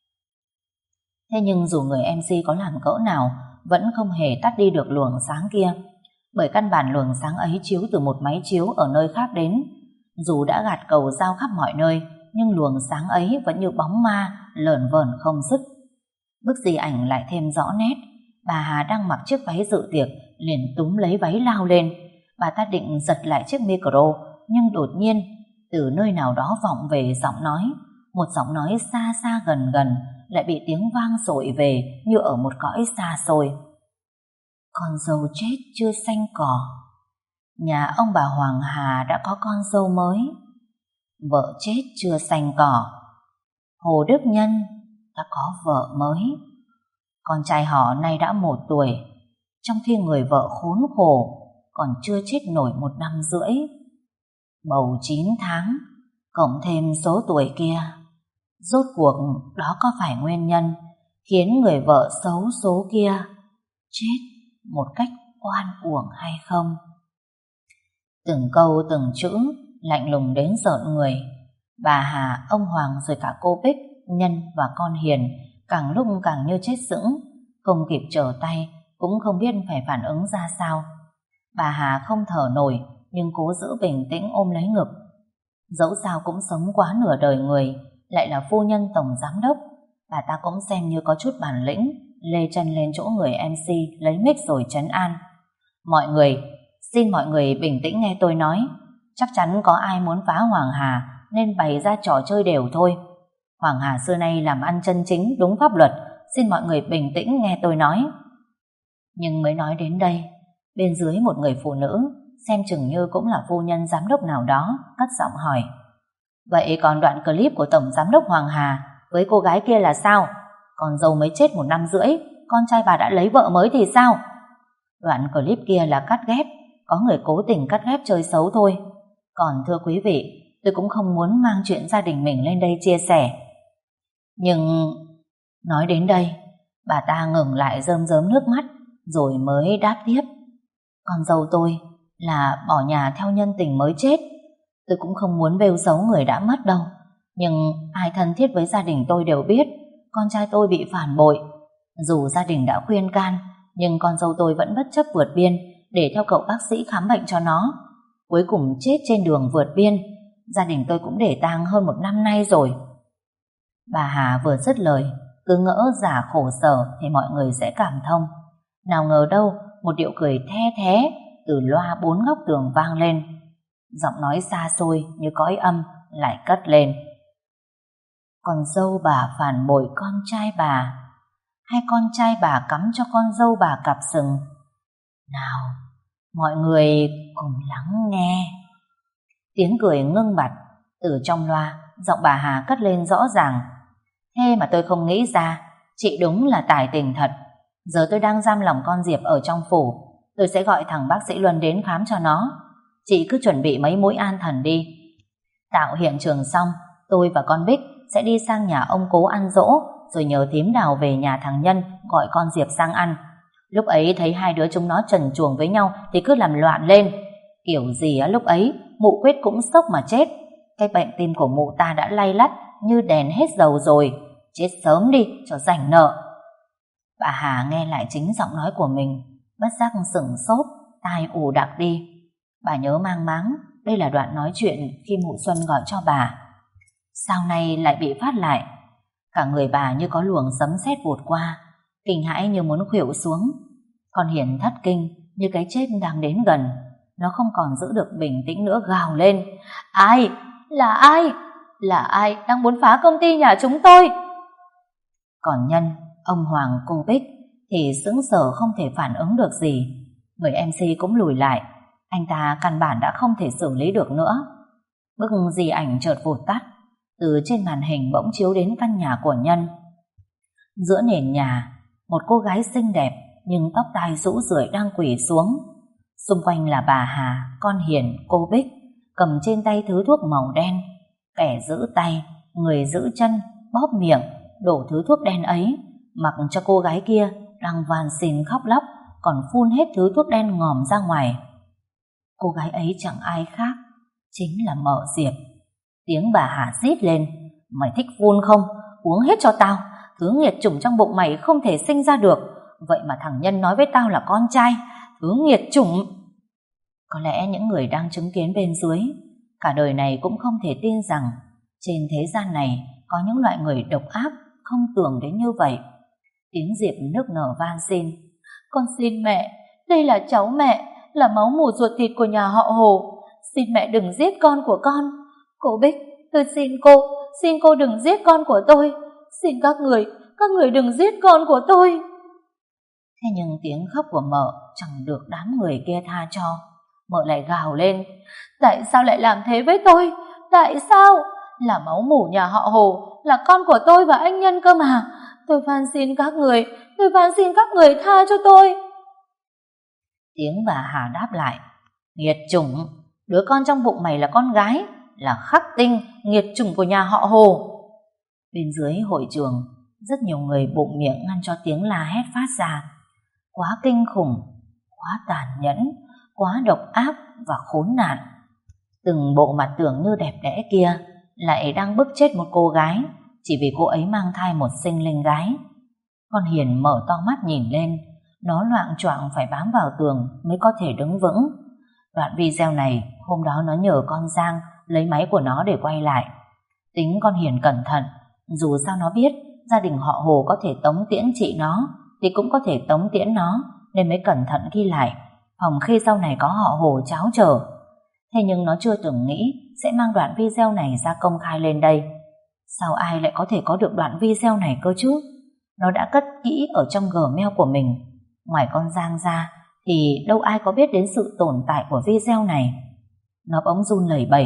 Thế nhưng dù người em xê có làm cỡ nào, vẫn không hề tắt đi được luồng sáng kia. Bởi căn bản luồng sáng ấy chiếu từ một máy chiếu ở nơi khác đến. Dù đã gạt cầu giao khắp mọi nơi, nhưng luồng sáng ấy vẫn như bóng ma, lởn vởn không dứt. Bức di ảnh lại thêm rõ nét. Bà Hà đang mặc chiếc váy dự tiệc, liền túm lấy váy lao lên. Bà ta định giật lại chiếc micro, nhưng đột nhiên từ nơi nào đó vọng về giọng nói. Một giọng nói xa xa gần gần, lại bị tiếng vang dội về như ở một cõi xa xôi. Con dâu chết chưa xanh cỏ, nhà ông bà Hoàng Hà đã có con dâu mới. Vợ chết chưa xanh cỏ, Hồ Đức Nhân đã có vợ mới. Con trai họ nay đã một tuổi, trong khi người vợ khốn khổ còn chưa chết nổi một năm rưỡi. Bầu chín tháng, cộng thêm số tuổi kia, rốt cuộc đó có phải nguyên nhân khiến người vợ xấu số kia chết một cách oan uổng hay không? Từng câu từng chữ lạnh lùng đến rợn người. Bà Hà, ông Hoàng rồi cả cô Bích, Nhân và con Hiền càng lúc càng như chết sững, không kịp trở tay, cũng không biết phải phản ứng ra sao. Bà Hà không thở nổi, nhưng cố giữ bình tĩnh ôm lấy ngực. Dẫu sao cũng sống quá nửa đời người, lại là phu nhân tổng giám đốc, bà ta cũng xem như có chút bản lĩnh, lê chân lên chỗ người em xê lấy mic rồi trấn an. Mọi người, xin mọi người bình tĩnh nghe tôi nói. Chắc chắn có ai muốn phá Hoàng Hà nên bày ra trò chơi đều thôi. Hoàng Hà xưa nay làm ăn chân chính đúng pháp luật, xin mọi người bình tĩnh nghe tôi nói. Nhưng mới nói đến đây, bên dưới một người phụ nữ, xem chừng như cũng là phu nhân giám đốc nào đó, cất giọng hỏi: Vậy còn đoạn clip của Tổng Giám đốc Hoàng Hà với cô gái kia là sao? Con dâu mới chết một năm rưỡi, con trai bà đã lấy vợ mới thì sao? Đoạn clip kia là cắt ghép, có người cố tình cắt ghép chơi xấu thôi. Còn thưa quý vị, tôi cũng không muốn mang chuyện gia đình mình lên đây chia sẻ. Nhưng nói đến đây, bà ta ngừng lại rơm rớm nước mắt rồi mới đáp tiếp. Con dâu tôi là bỏ nhà theo nhân tình mới chết. Tôi cũng không muốn bêu xấu người đã mất đâu, nhưng ai thân thiết với gia đình tôi đều biết con trai tôi bị phản bội. Dù gia đình đã khuyên can, nhưng con dâu tôi vẫn bất chấp vượt biên để theo cậu bác sĩ khám bệnh cho nó. Cuối cùng chết trên đường vượt biên. Gia đình tôi cũng để tang hơn một năm nay rồi. Bà Hà vừa dứt lời, cứ ngỡ giả khổ sở thì mọi người sẽ cảm thông. Nào ngờ đâu, một điệu cười the thé từ loa bốn góc tường vang lên. Giọng nói xa xôi như cõi âm lại cất lên. Con dâu bà phản bội con trai bà, hay con trai bà cắm cho con dâu bà cặp sừng? Nào, mọi người cùng lắng nghe. Tiếng cười ngưng bặt. Từ trong loa, giọng bà Hà cất lên rõ ràng. Thế mà tôi không nghĩ ra, chị đúng là tài tình thật. Giờ tôi đang giam lòng con Diệp ở trong phủ, tôi sẽ gọi thằng bác sĩ Luân đến khám cho nó. Chị cứ chuẩn bị mấy mũi an thần đi. Tạo hiện trường xong, tôi và con Bích sẽ đi sang nhà ông Cố ăn dỗ, rồi nhờ thím Đào về nhà thằng Nhân gọi con Diệp sang ăn. Lúc ấy thấy hai đứa chúng nó trần truồng với nhau thì cứ làm loạn lên. Kiểu gì á, lúc ấy mụ Quyết cũng sốc mà chết. Cái bệnh tim của mụ ta đã lay lắt như đèn hết dầu rồi. Chết sớm đi cho rảnh nợ. Bà Hà nghe lại chính giọng nói của mình, bất giác sửng sốt, tai ù đặc đi. Bà nhớ mang máng đây là đoạn nói chuyện khi mụ Xuân gọi cho bà. Sao nay lại bị phát lại? Cả người bà như có luồng sấm sét vụt qua, kinh hãi như muốn khuỵu xuống. Con Hiền thất kinh như cái chết đang đến gần. Nó không còn giữ được bình tĩnh nữa, gào lên. Ai? Là ai? Là ai đang muốn phá công ty nhà chúng tôi? Còn Nhân, ông Hoàng, cô Bích thì sững sờ không thể phản ứng được gì. Người em xê cũng lùi lại. Anh ta căn bản đã không thể xử lý được nữa. Bức di ảnh chợt vụt tắt. Từ trên màn hình bỗng chiếu đến căn nhà của Nhân. Giữa nền nhà, một cô gái xinh đẹp nhưng tóc tai rũ rượi đang quỳ xuống. Xung quanh là bà Hà, con Hiền, cô Bích, cầm trên tay thứ thuốc màu đen. Kẻ giữ tay, người giữ chân, bóp miệng, đổ thứ thuốc đen ấy, mặc cho cô gái kia đang van xin khóc lóc, còn phun hết thứ thuốc đen ngòm ra ngoài. Cô gái ấy chẳng ai khác, chính là mợ Diệp. Tiếng bà Hà rít lên. Mày thích phun không? Uống hết cho tao. Thứ nghiệt chủng trong bụng mày không thể sinh ra được. Vậy mà thằng Nhân nói với tao là con trai. Thứ nghiệt chủng. Có lẽ những người đang chứng kiến bên dưới cả đời này cũng không thể tin rằng trên thế gian này có những loại người độc ác không tưởng đến như vậy. Tiếng Diệp nức nở van xin. Con xin mẹ, đây là cháu mẹ, là máu mủ ruột thịt của nhà họ Hồ. Xin mẹ đừng giết con của con. Cô Bích, tôi xin cô, xin cô đừng giết con của tôi. Xin các người, các người đừng giết con của tôi. Thế nhưng tiếng khóc của mợ chẳng được đám người kia tha cho. Mợ lại gào lên. Tại sao lại làm thế với tôi? Tại sao? Là máu mủ nhà họ Hồ, là con của tôi và anh Nhân cơ mà. Tôi van xin các người, tôi van xin các người tha cho tôi. Tiếng bà Hà đáp lại. Nghiệt chủng, đứa con trong bụng mày là con gái, là khắc tinh, nghiệt chủng của nhà họ Hồ. Bên dưới hội trường, rất nhiều người bụng miệng ngăn cho tiếng la hét phát ra. Quá kinh khủng, quá tàn nhẫn, quá độc ác và khốn nạn. Từng bộ mặt tưởng như đẹp đẽ kia lại đang bức chết một cô gái chỉ vì cô ấy mang thai một sinh linh gái. Con Hiền mở to mắt nhìn lên. Nó loạng choạng phải bám vào tường mới có thể đứng vững. Đoạn video này hôm đó nó nhờ con Giang lấy máy của nó để quay lại. Tính con Hiền cẩn thận, dù sao nó biết gia đình họ Hồ có thể tống tiễn chị nó thì cũng có thể tống tiễn nó, nên mới cẩn thận ghi lại, phòng khi sau này có họ Hồ cháo trở. Thế nhưng nó chưa từng nghĩ sẽ mang đoạn video này ra công khai lên đây. Sao ai lại có thể có được đoạn video này cơ chứ? Nó đã cất kỹ ở trong Gmail của mình. Ngoài con Giang ra thì đâu ai có biết đến sự tồn tại của video này. Nó bỗng run lẩy bẩy.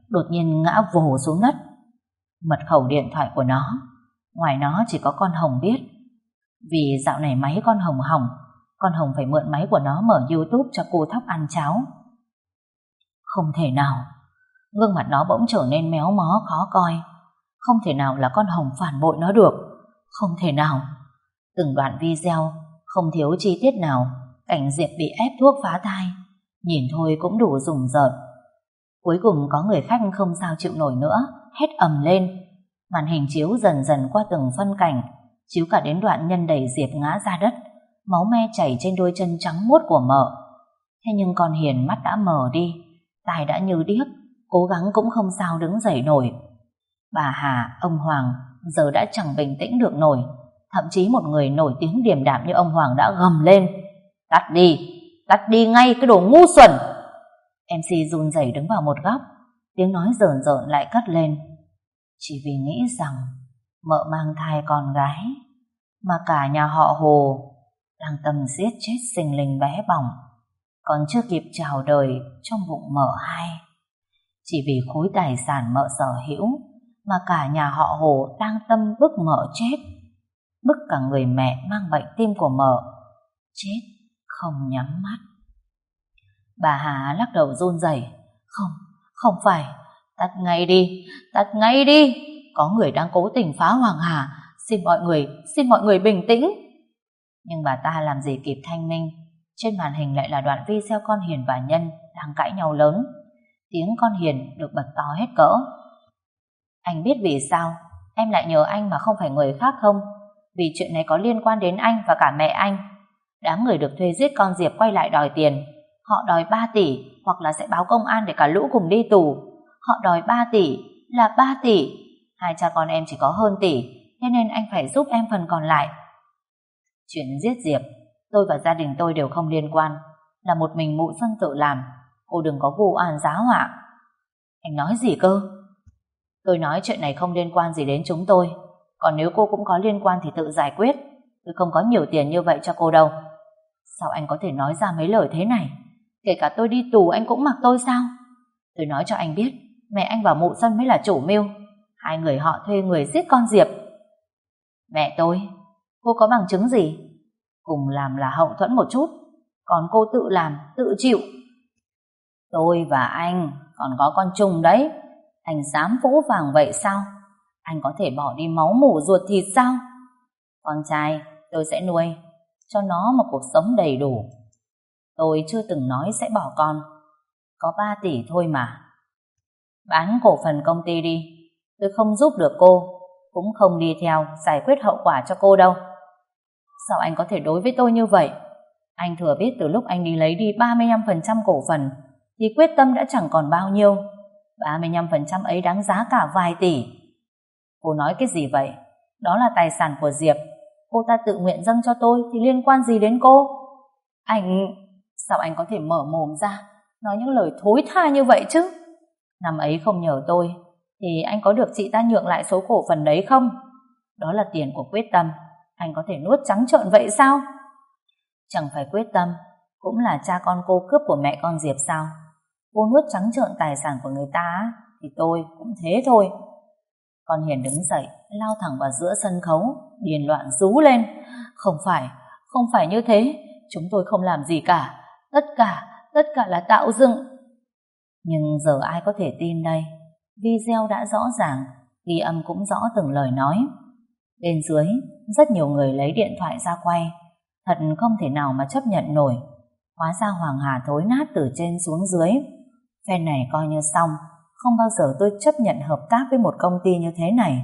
đột nhiên ngã vồ xuống đất. Mật khẩu điện thoại của nó, ngoài nó chỉ có con Hồng biết. Vì dạo này máy con Hồng hỏng, con Hồng phải mượn máy của nó mở YouTube cho cô thóc ăn cháo. Không thể nào. Gương mặt nó bỗng trở nên méo mó khó coi. Không thể nào là con Hồng phản bội nó được. Không thể nào. Từng đoạn video không thiếu chi tiết nào cảnh Diệp bị ép thuốc phá thai, nhìn thôi cũng đủ rùng rợn. Cuối cùng có người khách không sao chịu nổi nữa, hét ầm lên. Màn hình chiếu dần dần qua từng phân cảnh, chiếu cả đến đoạn Nhân đẩy Diệp ngã ra đất, máu me chảy trên đôi chân trắng muốt của mợ. Thế nhưng con Hiền mắt đã mờ đi, tai đã như điếc, cố gắng cũng không sao đứng dậy nổi. Bà Hà, ông Hoàng giờ đã chẳng bình tĩnh được nổi. Thậm chí một người nổi tiếng điềm đạm như ông Hoàng đã gầm lên: tắt đi, tắt đi ngay cái đồ ngu xuẩn. em xê run rẩy đứng vào một góc, tiếng nói rờn rợn lại cất lên: chỉ vì nghĩ rằng mợ mang thai con gái mà cả nhà họ Hồ đang tâm giết chết sinh linh bé bỏng, còn chưa kịp chào đời trong bụng mợ hai. Chỉ vì khối tài sản mợ sở hữu mà cả nhà họ Hồ đang tâm bức mợ chết, bức cả người mẹ mang bệnh tim của mợ chết không nhắm mắt. Bà Hà lắc đầu run rẩy: Không, không phải, tắt ngay đi, tắt ngay đi, có người đang cố tình phá Hoàng Hà, xin mọi người, xin mọi người bình tĩnh. Nhưng bà ta làm gì kịp thanh minh, trên màn hình lại là đoạn video con Hiền và Nhân đang cãi nhau lớn. Tiếng con Hiền được bật to hết cỡ: anh biết vì sao em lại nhờ anh mà không phải người khác không? Vì chuyện này có liên quan đến anh và cả mẹ anh. Đám người được thuê giết con Diệp quay lại đòi tiền. Họ đòi ba tỷ, hoặc là sẽ báo công an để cả lũ cùng đi tù. Họ đòi ba tỷ, là ba tỷ. Hai cha con em chỉ có hơn tỷ, thế nên anh phải giúp em phần còn lại. Chuyện giết Diệp, tôi và gia đình tôi đều không liên quan, là một mình Mụ Xuân tự làm. Cô đừng có vu oan giá họa. Anh nói gì cơ? Tôi nói chuyện này không liên quan gì đến chúng tôi. Còn nếu cô cũng có liên quan thì tự giải quyết. Tôi không có nhiều tiền như vậy cho cô đâu. Sao anh có thể nói ra mấy lời thế này? Kể cả tôi đi tù anh cũng mặc tôi sao? Tôi nói cho anh biết, mẹ anh và Mụ Xuân mới là chủ mưu. Hai người họ thuê người giết con Diệp. Mẹ tôi? Cô có bằng chứng gì? Cùng làm là hậu thuẫn một chút, còn cô tự làm, tự chịu. Tôi và anh còn có con Trung đấy. Anh dám vỗ vàng vậy sao? Anh có thể bỏ đi máu mủ ruột thịt sao? Con trai tôi sẽ nuôi, cho nó một cuộc sống đầy đủ. Tôi chưa từng nói sẽ bỏ con. Có ba tỷ thôi mà. Bán cổ phần công ty đi. Tôi không giúp được cô, cũng không đi theo giải quyết hậu quả cho cô đâu. Sao anh có thể đối với tôi như vậy? Anh thừa biết từ lúc anh đi lấy đi ba mươi lăm phần trăm cổ phần thì quyết tâm đã chẳng còn bao nhiêu. ba mươi lăm phần trăm ấy đáng giá cả vài tỷ. Cô nói cái gì vậy? Đó là tài sản của Diệp. Cô ta tự nguyện dâng cho tôi thì liên quan gì đến cô? Anh... Sao anh có thể mở mồm ra nói những lời thối tha như vậy chứ? Năm ấy không nhờ tôi thì anh có được chị ta nhượng lại số cổ phần đấy không? Đó là tiền của quyết tâm. Anh có thể nuốt trắng trợn vậy sao? Chẳng phải quyết tâm cũng là cha con cô cướp của mẹ con Diệp sao? Cô nuốt trắng trợn tài sản của người ta thì tôi cũng thế thôi. Con Hiền đứng dậy, lao thẳng vào giữa sân khấu, điên loạn rú lên: Không phải, không phải như thế. Chúng tôi không làm gì cả. Tất cả, tất cả là tạo dựng. Nhưng giờ ai có thể tin đây? Video đã rõ ràng, ghi âm cũng rõ từng lời nói. Bên dưới, rất nhiều người lấy điện thoại ra quay. Thật không thể nào mà chấp nhận nổi. Hóa ra Hoàng Hà thối nát từ trên xuống dưới. Phen này coi như xong. Không bao giờ tôi chấp nhận hợp tác với một công ty như thế này.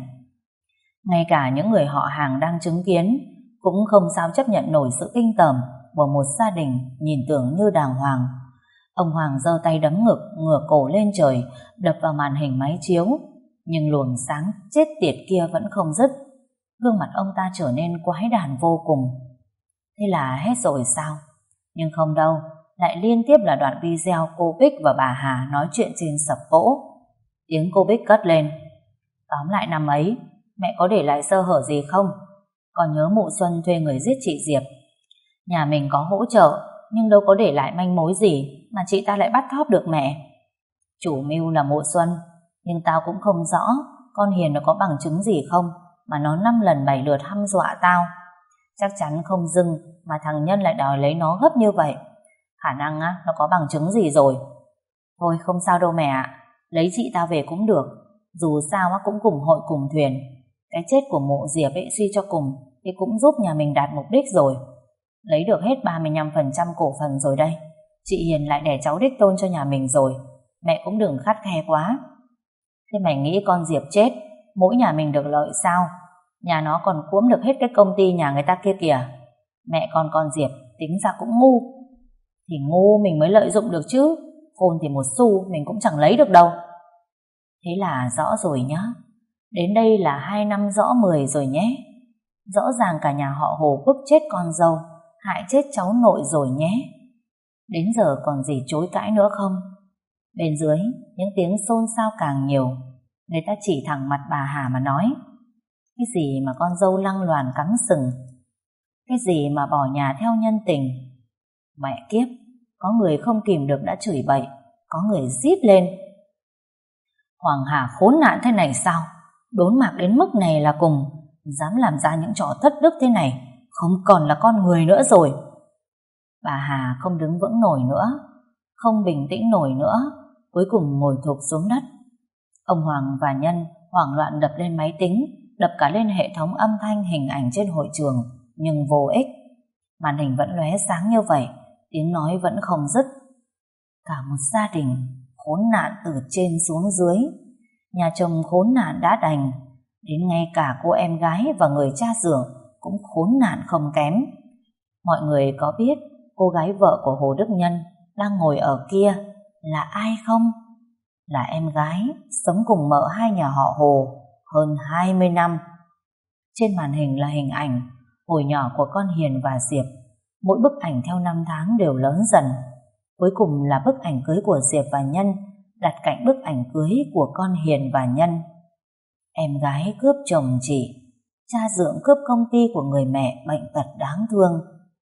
Ngay cả những người họ hàng đang chứng kiến cũng không sao chấp nhận nổi sự kinh tởm của một gia đình nhìn tưởng như đàng hoàng. Ông Hoàng giơ tay đấm ngực, ngửa cổ lên trời, đập vào màn hình máy chiếu. Nhưng luồng sáng chết tiệt kia vẫn không dứt. Gương mặt ông ta trở nên quái đản vô cùng. Thế là hết rồi sao? Nhưng không đâu, lại liên tiếp là đoạn video cô Bích và bà Hà nói chuyện trên sập gỗ. Tiếng cô Bích cất lên: Tóm lại năm ấy, mẹ có để lại sơ hở gì không? Còn nhớ Mụ Xuân thuê người giết chị Diệp. Nhà mình có hỗ trợ, nhưng đâu có để lại manh mối gì mà chị ta lại bắt thóp được mẹ. Chủ mưu là Mụ Xuân, Nhưng tao cũng không rõ con Hiền nó có bằng chứng gì không mà nó năm lần bảy lượt hăm dọa tao. Chắc chắn không dưng mà thằng Nhân lại đòi lấy nó gấp như vậy. Khả năng á, nó có bằng chứng gì rồi. Thôi không sao đâu mẹ ạ, lấy chị tao về cũng được. Dù sao á, cũng cùng hội cùng thuyền. Cái chết của mụ Diệp ấy suy cho cùng thì cũng giúp nhà mình đạt mục đích rồi. Lấy được hết ba mươi lăm phần trăm cổ phần rồi đây. Chị Hiền lại đẻ cháu đích tôn cho nhà mình rồi. Mẹ cũng đừng khắt khe quá. Thế mày nghĩ con Diệp chết mỗi nhà mình được lợi sao? Nhà nó còn cuỗm được hết cái công ty nhà người ta kia kìa. Mẹ con con Diệp tính ra cũng ngu. Thì ngu mình mới lợi dụng được chứ. Khôn thì một xu mình cũng chẳng lấy được đâu. Thế là rõ rồi nhá. Đến đây là hai năm rõ mười rồi nhé. Rõ ràng cả nhà họ Hồ bức chết con dâu, hại chết cháu nội rồi nhé. Đến giờ còn gì chối cãi nữa không? Bên dưới những tiếng xôn xao càng nhiều. Người ta chỉ thẳng mặt bà Hà mà nói: cái gì mà con dâu lăng loàn cắm sừng, cái gì mà bỏ nhà theo nhân tình. Mẹ kiếp, có người không kìm được đã chửi bậy, có người rít lên: Hoàng Hà khốn nạn thế này sao? Đốn mạc đến mức này là cùng, dám làm ra những trò thất đức thế này, không còn là con người nữa rồi. Bà Hà không đứng vững nổi nữa, không bình tĩnh nổi nữa, cuối cùng ngồi thụp xuống đất. Ông Hoàng và Nhân hoảng loạn đập lên máy tính, đập cả lên hệ thống âm thanh hình ảnh trên hội trường, nhưng vô ích. Màn hình vẫn lóe sáng như vậy, tiếng nói vẫn không dứt. Cả một gia đình khốn nạn từ trên xuống dưới. Nhà chồng khốn nạn đã đành, đến ngay cả cô em gái và người cha dượng cũng khốn nạn không kém. Mọi người có biết cô gái vợ của Hồ Đức Nhân đang ngồi ở kia là ai không? Là em gái sống cùng mợ hai nhà họ Hồ hơn hai mươi năm. Trên màn hình là hình ảnh hồi nhỏ của con Hiền và Diệp. Mỗi bức ảnh theo năm tháng đều lớn dần. Cuối cùng là bức ảnh cưới của Diệp và Nhân đặt cạnh bức ảnh cưới của con Hiền và Nhân. Em gái cướp chồng chị, cha dượng cướp công ty của người mẹ bệnh tật đáng thương.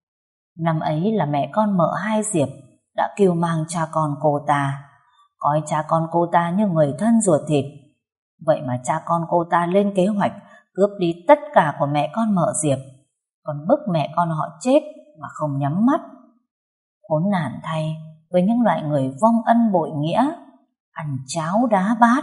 Năm ấy là mẹ con mợ hai Diệp đã kêu mang cha con cô ta, coi cha con cô ta như người thân ruột thịt. Vậy mà cha con cô ta lên kế hoạch cướp đi tất cả của mẹ con mợ Diệp, còn bức mẹ con họ chết mà không nhắm mắt. Khốn nạn thay với những loại người vong ân bội nghĩa, ăn cháo đá bát.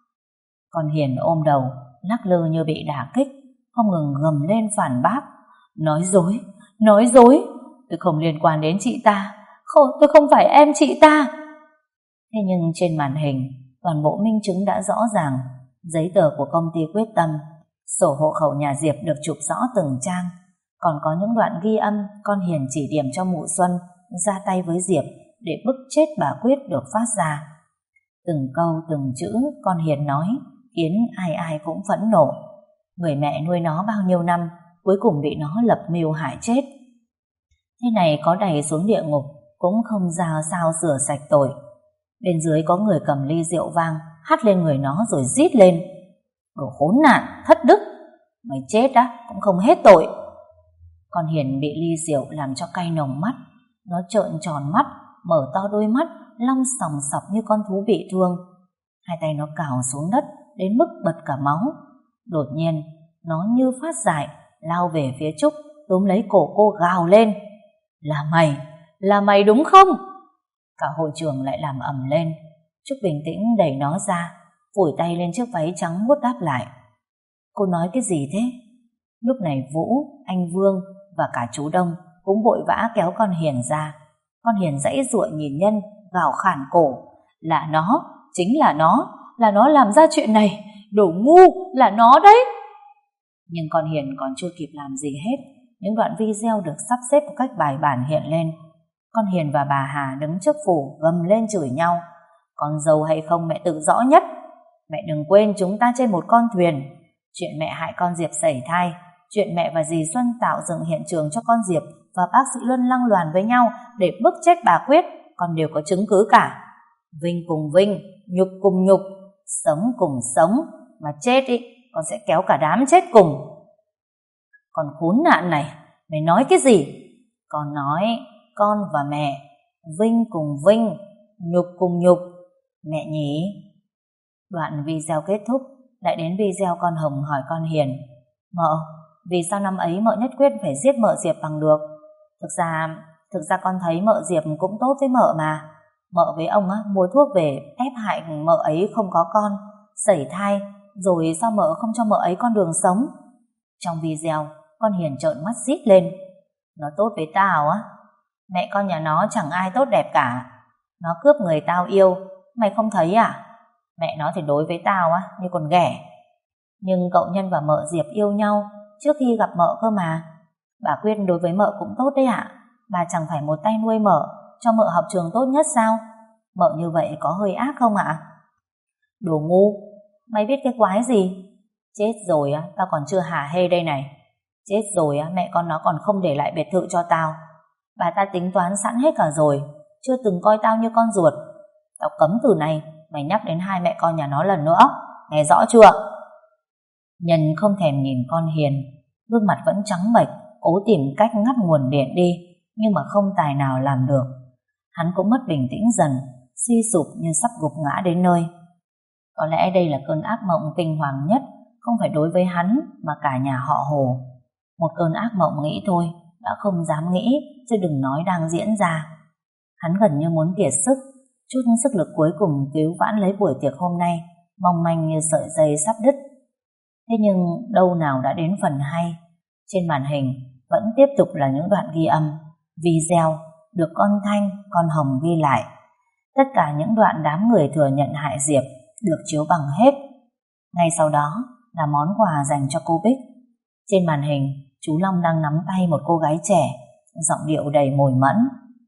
Con Hiền ôm đầu lắc lư như bị đả kích, không ngừng gầm lên phản bác: nói dối, nói dối, tôi không liên quan đến chị ta, không, tôi không phải em chị ta. Thế nhưng trên màn hình toàn bộ minh chứng đã rõ ràng. Giấy tờ của công ty Quyết Tâm, sổ hộ khẩu nhà Diệp được chụp rõ từng trang, còn có những đoạn ghi âm con Hiền chỉ điểm cho mụ Xuân ra tay với Diệp để bức chết bà Quyết được phát ra. Từng câu từng chữ con Hiền nói khiến ai ai cũng phẫn nộ. Người mẹ nuôi nó bao nhiêu năm cuối cùng bị nó lập mưu hại chết. Thế này có đày xuống địa ngục cũng không ra sao sửa sạch tội. Bên dưới có người cầm ly rượu vang hắt lên người nó rồi rít lên: đồ khốn nạn, thất đức, mày chết á cũng không hết tội. Con Hiền bị ly rượu làm cho cay nồng mắt. Nó trợn tròn mắt, mở to đôi mắt long sòng sọc như con thú bị thương. Hai tay nó cào xuống đất đến mức bật cả máu. Đột nhiên nó như phát dại lao về phía Trúc, túm lấy cổ cô gào lên: là mày, là mày đúng không? Cả hội trường lại làm ầm lên. Trúc bình tĩnh đẩy nó ra, phủi tay lên chiếc váy trắng muốt đáp lại: cô nói cái gì thế? Lúc này Vũ, anh Vương và cả chú Đông cũng vội vã kéo con Hiền ra. Con Hiền giãy giụa nhìn Nhân, gào khản cổ: là nó, chính là nó, là nó làm ra chuyện này, đồ ngu, là nó đấy. Nhưng con Hiền còn chưa kịp làm gì hết, những đoạn video được sắp xếp một cách bài bản hiện lên. Con Hiền và bà Hà đứng trước phủ gầm lên chửi nhau: con dâu hay không mẹ tự rõ nhất. Mẹ đừng quên chúng ta trên một con thuyền. Chuyện mẹ hại con Diệp sẩy thai, chuyện mẹ và dì Xuân tạo dựng hiện trường cho con Diệp và bác sĩ Luân lăng loàn với nhau để bức chết bà Quyết, con đều có chứng cứ cả. Vinh cùng vinh, nhục cùng nhục, sống cùng sống, mà chết ý, con sẽ kéo cả đám chết cùng. Con khốn nạn này, mày nói cái gì? Con nói con và mẹ, vinh cùng vinh, nhục cùng nhục, mẹ nhỉ? Đoạn video kết thúc, lại đến video con Hồng hỏi con Hiền: Mợ, vì sao năm ấy mợ nhất quyết phải giết mợ Diệp bằng được? Thực ra, thực ra con thấy mợ Diệp cũng tốt với mợ mà. Mợ với ông á, mua thuốc về ép hại mợ ấy không có con, sẩy thai, rồi sao mợ không cho mợ ấy con đường sống? Trong video, con Hiền trợn mắt rít lên: Nó tốt với tao á? Mẹ con nhà nó chẳng ai tốt đẹp cả. Nó cướp người tao yêu, mày không thấy à? Mẹ nó thì đối với tao á như con ghẻ. Nhưng cậu Nhân và mợ Diệp yêu nhau trước khi gặp mợ cơ mà. Bà Quyết đối với mợ cũng tốt đấy ạ. Bà chẳng phải một tay nuôi mợ, cho mợ học trường tốt nhất sao? Mợ như vậy có hơi ác không ạ? Đồ ngu, mày biết cái quái gì? Chết rồi á, tao còn chưa hả hê đây này. Chết rồi á, mẹ con nó còn không để lại biệt thự cho tao. Bà ta tính toán sẵn hết cả rồi, chưa từng coi tao như con ruột. Tao cấm từ này mày nhắc đến hai mẹ con nhà nó lần nữa, nghe rõ chưa? Nhân không thèm nhìn con Hiền, gương mặt vẫn trắng bệch, cố tìm cách ngắt nguồn điện đi, nhưng mà không tài nào làm được. Hắn cũng mất bình tĩnh dần, suy sụp như sắp gục ngã đến nơi. Có lẽ đây là cơn ác mộng kinh hoàng nhất, không phải đối với hắn mà cả nhà họ Hồ. Một cơn ác mộng nghĩ thôi, đã không dám nghĩ, chứ đừng nói đang diễn ra. Hắn gần như muốn kiệt sức, chút sức lực cuối cùng cứu vãn lấy buổi tiệc hôm nay, mong manh như sợi dây sắp đứt. Thế nhưng đâu nào đã đến phần hay. Trên màn hình vẫn tiếp tục là những đoạn ghi âm, video được con Thanh, con Hồng ghi lại. Tất cả những đoạn đám người thừa nhận hại Diệp được chiếu bằng hết. Ngay sau đó là món quà dành cho cô Bích. Trên màn hình, chú Long đang nắm tay một cô gái trẻ, giọng điệu đầy mồi mẫn.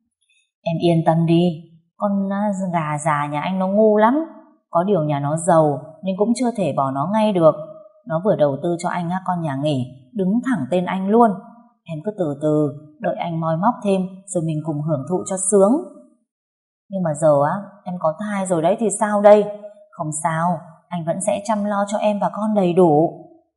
Em yên tâm đi, con gà già nhà anh nó ngu lắm. Có điều nhà nó giàu nên cũng chưa thể bỏ nó ngay được. Nó vừa đầu tư cho anh con nhà nghỉ, đứng thẳng tên anh luôn. Em cứ từ từ, đợi anh moi móc thêm, rồi mình cùng hưởng thụ cho sướng. Nhưng mà giờ á, em có thai rồi đấy thì sao đây? Không sao, anh vẫn sẽ chăm lo cho em và con đầy đủ.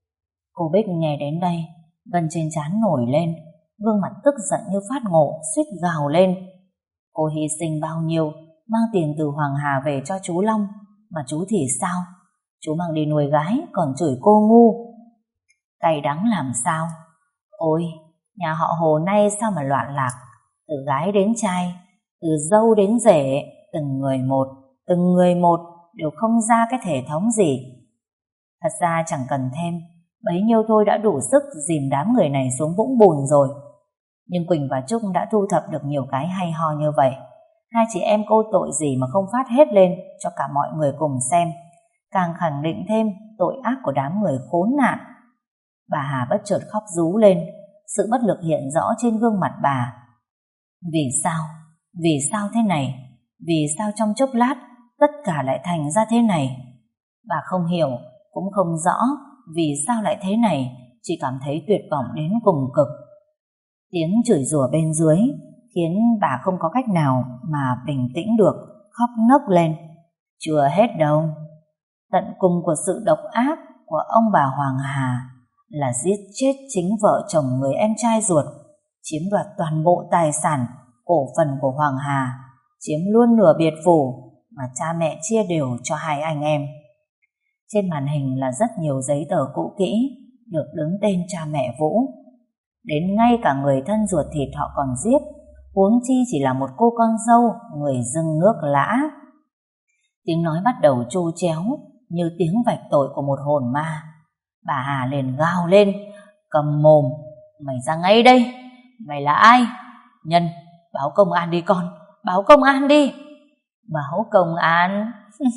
Cô Bích nghe đến đây, gân trên trán nổi lên, gương mặt tức giận như phát ngộ, suýt gào lên. Cô hy sinh bao nhiêu, mang tiền từ Hoàng Hà về cho chú Long, mà chú thì sao? Chú mang đi nuôi gái còn chửi cô ngu. Cay đắng làm sao? Ôi, nhà họ Hồ nay sao mà loạn lạc, từ gái đến trai, từ dâu đến rể, từng người một, từng người một đều không ra cái thể thống gì. Thật ra chẳng cần thêm, bấy nhiêu thôi đã đủ sức dìm đám người này xuống vũng bùn rồi. Nhưng Quỳnh và Trúc đã thu thập được nhiều cái hay ho như vậy. Hai chị em cô tội gì mà không phát hết lên cho cả mọi người cùng xem, càng khẳng định thêm tội ác của đám người khốn nạn. Bà Hà bất chợt khóc rú lên, sự bất lực hiện rõ trên gương mặt bà. Vì sao? Vì sao thế này? Vì sao trong chốc lát tất cả lại thành ra thế này? Bà không hiểu, cũng không rõ vì sao lại thế này, chỉ cảm thấy tuyệt vọng đến cùng cực. Tiếng chửi rủa bên dưới khiến bà không có cách nào mà bình tĩnh được, khóc nấc lên. Chưa hết đâu. Tận cùng của sự độc ác của ông bà Hoàng Hà là giết chết chính vợ chồng người em trai ruột, chiếm đoạt toàn bộ tài sản, cổ phần của Hoàng Hà, chiếm luôn nửa biệt phủ mà cha mẹ chia đều cho hai anh em. Trên màn hình là rất nhiều giấy tờ cũ kỹ được đứng tên cha mẹ Vũ. Đến ngay cả người thân ruột thịt họ còn giết, huống chi chỉ là một cô con dâu người dưng nước lã. Tiếng nói bắt đầu trô chéo như tiếng vạch tội của một hồn ma. Bà Hà liền gào lên: Cầm mồm, mày ra ngay đây. Mày là ai? Nhân, báo công an đi con, báo công an đi. Báo công an?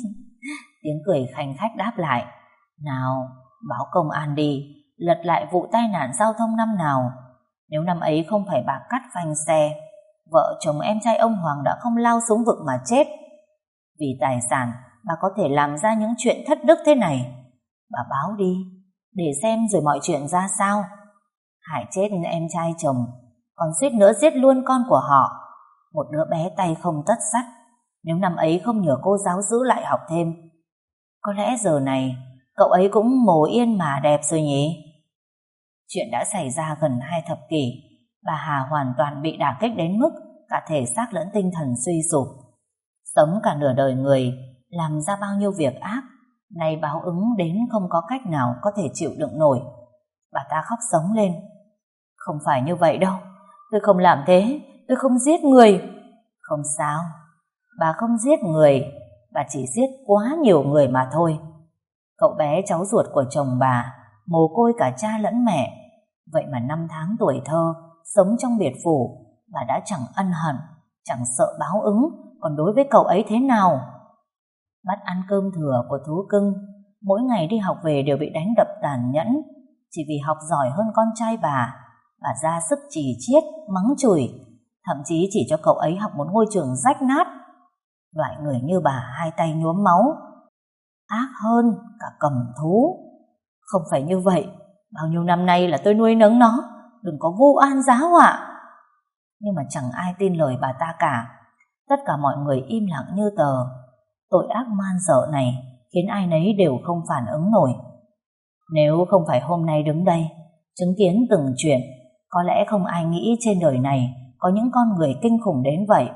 Tiếng cười khanh khách đáp lại. Nào, báo công an đi, lật lại vụ tai nạn giao thông năm nào. Nếu năm ấy không phải bà cắt phanh xe, vợ chồng em trai ông Hoàng đã không lao xuống vực mà chết. Vì tài sản, bà có thể làm ra những chuyện thất đức thế này. Bà báo đi, để xem rồi mọi chuyện ra sao. Hại chết em trai chồng, còn suýt nữa giết luôn con của họ. Một đứa bé tay không tất sắt. Nếu năm ấy không nhờ cô giáo giữ lại học thêm, có lẽ giờ này cậu ấy cũng mồ yên mà đẹp rồi nhỉ. Chuyện đã xảy ra gần hai thập kỷ. Bà Hà hoàn toàn bị đả kích đến mức cả thể xác lẫn tinh thần suy sụp. Sống cả nửa đời người, làm ra bao nhiêu việc ác, Nay báo ứng đến không có cách nào có thể chịu đựng nổi. Bà ta khóc sống lên. Không phải như vậy đâu, tôi không làm thế, tôi không giết người. Không sao, bà không giết người, bà chỉ giết quá nhiều người mà thôi. Cậu bé cháu ruột của chồng bà, mồ côi cả cha lẫn mẹ, vậy mà năm tháng tuổi thơ sống trong biệt phủ, bà đã chẳng ân hận, chẳng sợ báo ứng. Còn đối với cậu ấy thế nào? Bắt ăn cơm thừa của thú cưng, mỗi ngày đi học về đều bị đánh đập tàn nhẫn. Chỉ vì học giỏi hơn con trai bà, bà ra sức chì chiết, mắng chửi, thậm chí chỉ cho cậu ấy học một ngôi trường rách nát. Loại người như bà hai tay nhuốm máu, ác hơn cả cầm thú. Không phải như vậy, bao nhiêu năm nay là tôi nuôi nấng nó, đừng có vu oan giá họa. Nhưng mà chẳng ai tin lời bà ta cả. Tất cả mọi người im lặng như tờ. Tội ác man dợ này khiến ai nấy đều không phản ứng nổi. Nếu không phải hôm nay đứng đây chứng kiến từng chuyện, có lẽ không ai nghĩ trên đời này có những con người kinh khủng đến vậy.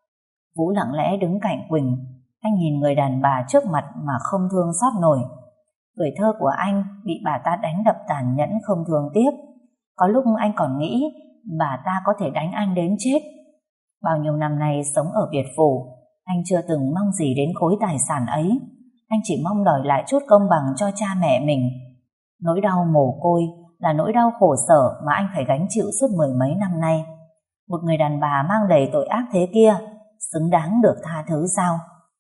Vũ lặng lẽ đứng cạnh Quỳnh. Anh nhìn người đàn bà trước mặt mà không thương xót nổi. Tuổi thơ của anh bị bà ta đánh đập tàn nhẫn không thương tiếc. Có lúc anh còn nghĩ bà ta có thể đánh anh đến chết. Bao nhiêu năm nay sống ở biệt phủ, anh chưa từng mong gì đến khối tài sản ấy. Anh chỉ mong đòi lại chút công bằng cho cha mẹ mình. Nỗi đau mồ côi là nỗi đau khổ sở mà anh phải gánh chịu suốt mười mấy năm nay. Một người đàn bà mang đầy tội ác thế kia xứng đáng được tha thứ sao?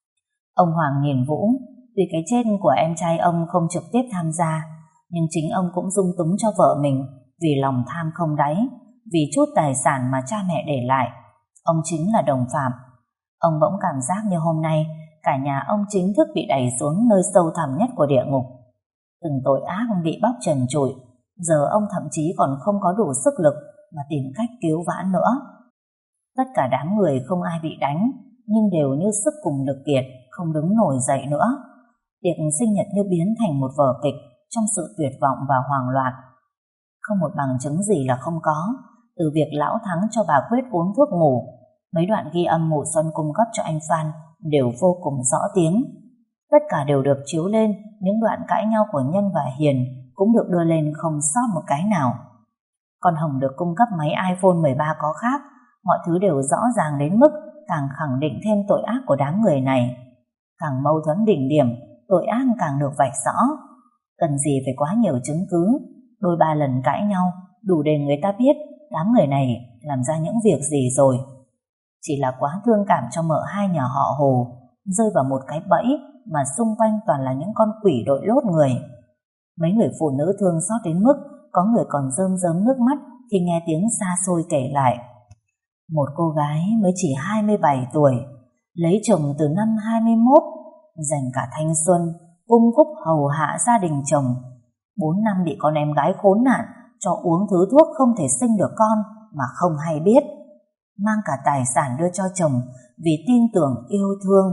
Ông Hoàng nhìn Vũ. Tuy cái chết của em trai ông không trực tiếp tham gia, nhưng chính ông cũng dung túng cho vợ mình vì lòng tham không đáy, vì chút tài sản mà cha mẹ để lại. Ông chính là đồng phạm. Ông bỗng cảm giác như hôm nay cả nhà ông chính thức bị đẩy xuống nơi sâu thẳm nhất của địa ngục. Từng tội ác bị bóc trần trụi, giờ ông thậm chí còn không có đủ sức lực mà tìm cách cứu vãn nữa. Tất cả đám người không ai bị đánh, nhưng đều như sức cùng lực kiệt, không đứng nổi dậy nữa. Tiệc sinh nhật như biến thành một vở kịch trong sự tuyệt vọng và hoảng loạn. Không một bằng chứng gì là không có. Từ việc Lão Thắng cho bà Quyết uống thuốc ngủ, mấy đoạn ghi âm Mụ Xuân cung cấp cho anh Phan đều vô cùng rõ tiếng. Tất cả đều được chiếu lên. Những đoạn cãi nhau của Nhân và Hiền cũng được đưa lên không sót một cái nào. Con Hồng được cung cấp máy iPhone mười ba có khác. Mọi thứ đều rõ ràng đến mức càng khẳng định thêm tội ác của đám người này. Càng mâu thuẫn đỉnh điểm, tội ác càng được vạch rõ. Cần gì phải quá nhiều chứng cứ. Đôi ba lần cãi nhau đủ để người ta biết đám người này làm ra những việc gì rồi. Chỉ là quá thương cảm cho mợ hai nhà họ Hồ rơi vào một cái bẫy mà xung quanh toàn là những con quỷ đội lốt người. Mấy người phụ nữ thương xót đến mức có người còn rơm rớm nước mắt khi nghe tiếng xa xôi kể lại. Một cô gái mới chỉ hai mươi bảy tuổi, lấy chồng từ năm hai mươi mốt, dành cả thanh xuân cung phúc hầu hạ gia đình chồng. Bốn năm bị con em gái khốn nạn cho uống thứ thuốc không thể sinh được con mà không hay biết. Mang cả tài sản đưa cho chồng vì tin tưởng yêu thương.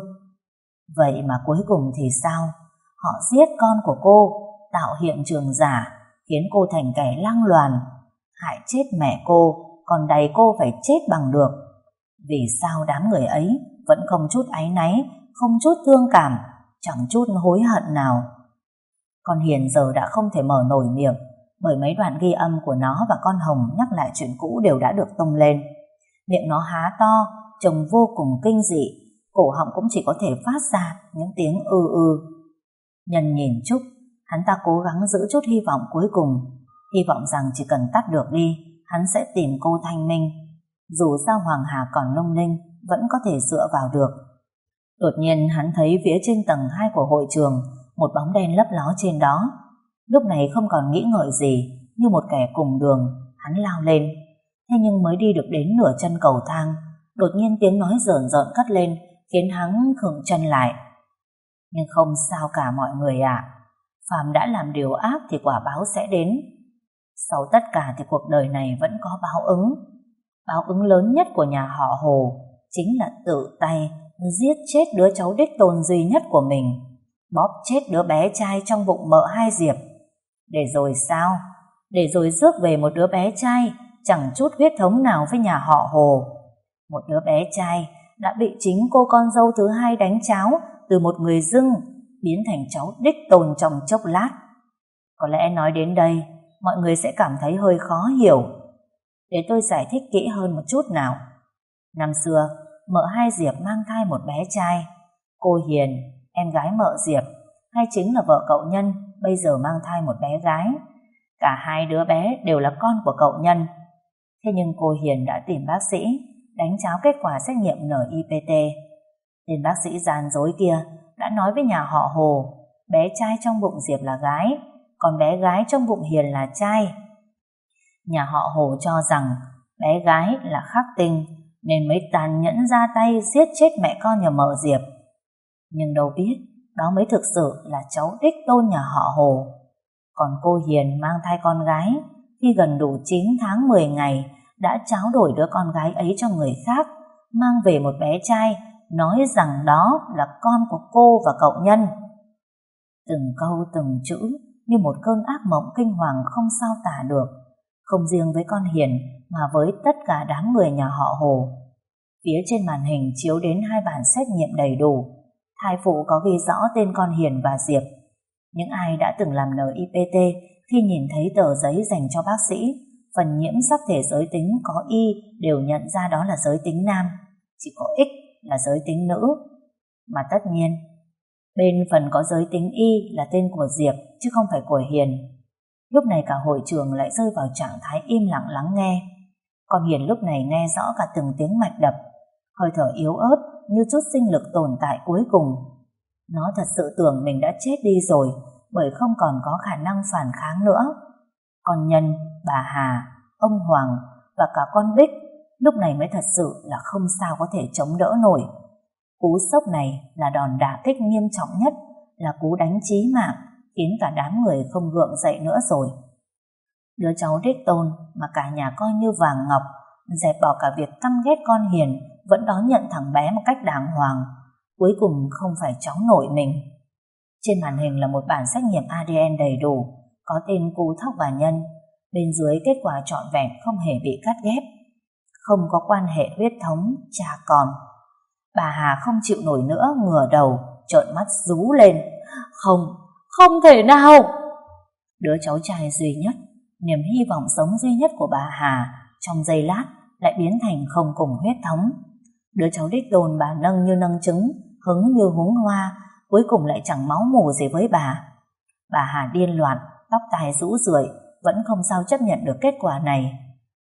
Vậy mà cuối cùng thì sao? Họ giết con của cô, tạo hiện trường giả, khiến cô thành kẻ lăng loàn, hại chết mẹ cô, còn đày cô phải chết bằng được. Vì sao đám người ấy vẫn không chút áy náy, không chút thương cảm, chẳng chút hối hận nào? Con Hiền giờ đã không thể mở nổi miệng, bởi mấy đoạn ghi âm của nó và con Hồng nhắc lại chuyện cũ đều đã được tung lên. Miệng nó há to, trông vô cùng kinh dị, cổ họng cũng chỉ có thể phát ra những tiếng ư ư. Nhân nhìn Trúc, hắn ta cố gắng giữ chút hy vọng cuối cùng, hy vọng rằng chỉ cần tắt được đi, hắn sẽ tìm cô thanh minh. Dù sao Hoàng Hà còn lung linh, vẫn có thể dựa vào được. Đột nhiên hắn thấy phía trên tầng hai của hội trường một bóng đen lấp ló trên đó. Lúc này không còn nghĩ ngợi gì, như một kẻ cùng đường, hắn lao lên. Thế nhưng mới đi được đến nửa chân cầu thang, đột nhiên tiếng nói rờn rợn cất lên, khiến hắn khựng chân lại. Nhưng không sao cả mọi người ạ. Phàm đã làm điều ác thì quả báo sẽ đến. Sau tất cả thì cuộc đời này vẫn có báo ứng. Báo ứng lớn nhất của nhà họ Hồ chính là tự tay giết chết đứa cháu đích tôn duy nhất của mình, bóp chết đứa bé trai trong bụng mợ hai Diệp. Để rồi sao? Để rồi rước về một đứa bé trai chẳng chút huyết thống nào với nhà họ Hồ. Một đứa bé trai đã bị chính cô con dâu thứ hai đánh cháo từ một người dưng, biến thành cháu đích tôn trong chốc lát. Có lẽ nói đến đây, mọi người sẽ cảm thấy hơi khó hiểu. Để tôi giải thích kỹ hơn một chút nào. Năm xưa, mợ hai Diệp mang thai một bé trai. Cô Hiền, em gái mợ Diệp, hay chính là vợ cậu Nhân, bây giờ mang thai một bé gái. Cả hai đứa bé đều là con của cậu Nhân. Thế nhưng cô Hiền đã tìm bác sĩ, đánh tráo kết quả xét nghiệm en i pê tê. Tên bác sĩ gian dối kia đã nói với nhà họ Hồ, bé trai trong bụng Diệp là gái, còn bé gái trong bụng Hiền là trai. Nhà họ Hồ cho rằng bé gái là khắc tinh, nên mới tàn nhẫn ra tay giết chết mẹ con nhà mợ Diệp. Nhưng đâu biết, đó mới thực sự là cháu đích tôn nhà họ Hồ. Còn cô Hiền mang thai con gái, khi gần đủ chín tháng mười ngày, đã tráo đổi đứa con gái ấy cho người khác, mang về một bé trai, nói rằng đó là con của cô và cậu Nhân. Từng câu từng chữ như một cơn ác mộng kinh hoàng không sao tả được, không riêng với con Hiền mà với tất cả đám người nhà họ Hồ. Phía trên màn hình chiếu đến hai bản xét nghiệm đầy đủ, thai phụ có ghi rõ tên con Hiền và Diệp. Những ai đã từng làm en i pê tê khi nhìn thấy tờ giấy dành cho bác sĩ, phần nhiễm sắc thể giới tính có Y đều nhận ra đó là giới tính nam, chỉ có X là giới tính nữ. Mà tất nhiên, bên phần có giới tính Y là tên của Diệp chứ không phải của Hiền. Lúc này cả hội trường lại rơi vào trạng thái im lặng lắng nghe. Con Hiền lúc này nghe rõ cả từng tiếng mạch đập, hơi thở yếu ớt như chút sinh lực tồn tại cuối cùng. Nó thật sự tưởng mình đã chết đi rồi, bởi không còn có khả năng phản kháng nữa. Con Nhân, bà Hà, ông Hoàng và cả con Bích lúc này mới thật sự là không sao có thể chống đỡ nổi. Cú sốc này là đòn đả kích nghiêm trọng nhất, là cú đánh chí mạng, khiến cả đám người không gượng dậy nữa rồi. Đứa cháu đích tôn mà cả nhà coi như vàng ngọc, dẹp bỏ cả việc căm ghét con Hiền, vẫn đón nhận thằng bé một cách đàng hoàng, cuối cùng không phải cháu nội mình. Trên màn hình là một bản xét nghiệm a đê en đầy đủ, có tên Cu Thóc và Nhân. Bên dưới kết quả trọn vẹn, không hề bị cắt ghép, không có quan hệ huyết thống cha con. Bà Hà không chịu nổi nữa, ngửa đầu trợn mắt rú lên. Không, không thể nào! Đứa cháu trai duy nhất, niềm hy vọng sống duy nhất của bà Hà, trong giây lát lại biến thành không cùng huyết thống. Đứa cháu đích tôn bà nâng như nâng trứng, hứng như húng hoa, cuối cùng lại chẳng máu mủ gì với bà. Bà Hà điên loạn, tóc tai rũ rượi, vẫn không sao chấp nhận được kết quả này.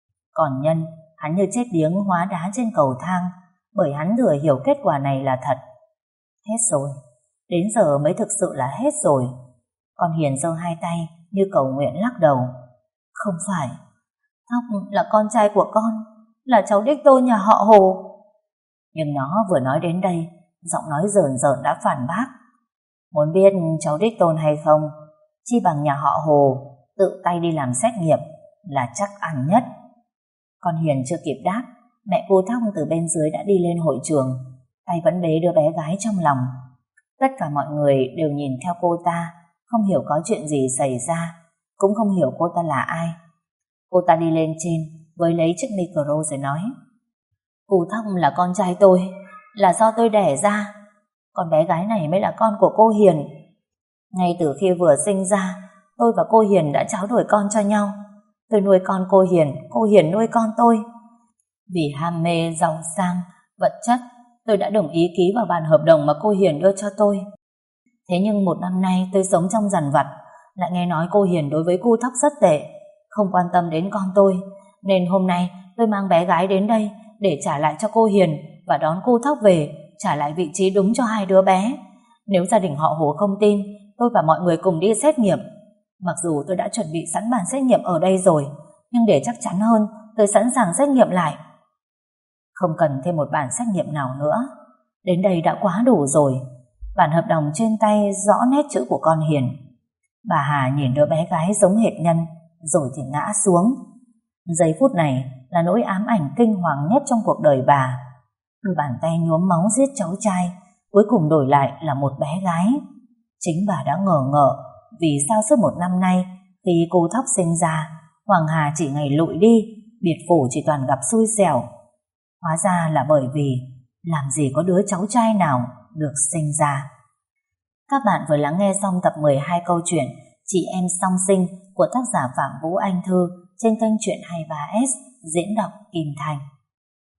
Còn Nhân, hắn như chết điếng hóa đá trên cầu thang, bởi hắn thừa hiểu kết quả này là thật. Hết rồi, đến giờ mới thực sự là hết rồi. Con Hiền giơ hai tay như cầu nguyện lắc đầu. Không phải, Thóc là con trai của con, là cháu đích tôn nhà họ Hồ. Nhưng nó vừa nói đến đây, giọng nói rờn rợn đã phản bác. Muốn biết cháu đích tôn hay không, chi bằng nhà họ Hồ tự tay đi làm xét nghiệm là chắc ăn nhất. Con Hiền chưa kịp đáp, mẹ cô Thóc từ bên dưới đã đi lên hội trường, tay vẫn bế đứa bé gái trong lòng. Tất cả mọi người đều nhìn theo cô ta, không hiểu có chuyện gì xảy ra, cũng không hiểu cô ta là ai. Cô ta đi lên trên với lấy chiếc micro rồi nói: Cu Thóc là con trai tôi, là do tôi đẻ ra. Con bé gái này mới là con của cô Hiền. Ngay từ khi vừa sinh ra, tôi và cô Hiền đã tráo đổi con cho nhau. Tôi nuôi con cô Hiền, cô Hiền nuôi con tôi. Vì ham mê giàu sang, vật chất, tôi đã đồng ý ký vào bản hợp đồng mà cô Hiền đưa cho tôi. Thế nhưng một năm nay tôi sống trong dằn vặt, lại nghe nói cô Hiền đối với Cu Thóc rất tệ, không quan tâm đến con tôi, nên hôm nay tôi mang bé gái đến đây để trả lại cho cô Hiền và đón Cu Thóc về, trả lại vị trí đúng cho hai đứa bé. Nếu gia đình họ Hồ không tin, tôi và mọi người cùng đi xét nghiệm. Mặc dù tôi đã chuẩn bị sẵn bản xét nghiệm ở đây rồi, nhưng để chắc chắn hơn, tôi sẵn sàng xét nghiệm lại. Không cần thêm một bản xét nghiệm nào nữa, đến đây đã quá đủ rồi. Bản hợp đồng trên tay rõ nét chữ của con Hiền. Bà Hà nhìn đứa bé gái giống hệt Nhân, rồi thì ngã xuống. Giây phút này là nỗi ám ảnh kinh hoàng nhất trong cuộc đời bà. Đôi bàn tay nhuốm máu giết cháu trai, cuối cùng đổi lại là một bé gái. Chính bà đã ngờ ngợ vì sao suốt một năm nay khi cô Thóc sinh ra, Hoàng Hà chỉ ngày lụi đi, biệt phủ chỉ toàn gặp xui xẻo. Hóa ra là bởi vì làm gì có đứa cháu trai nào được sinh ra. Các bạn vừa lắng nghe xong tập mười hai câu chuyện Chị Em Song Sinh của tác giả Phạm Vũ Anh Thư trên kênh Chuyện hai mươi ba ét diễn đọc Kim Thành.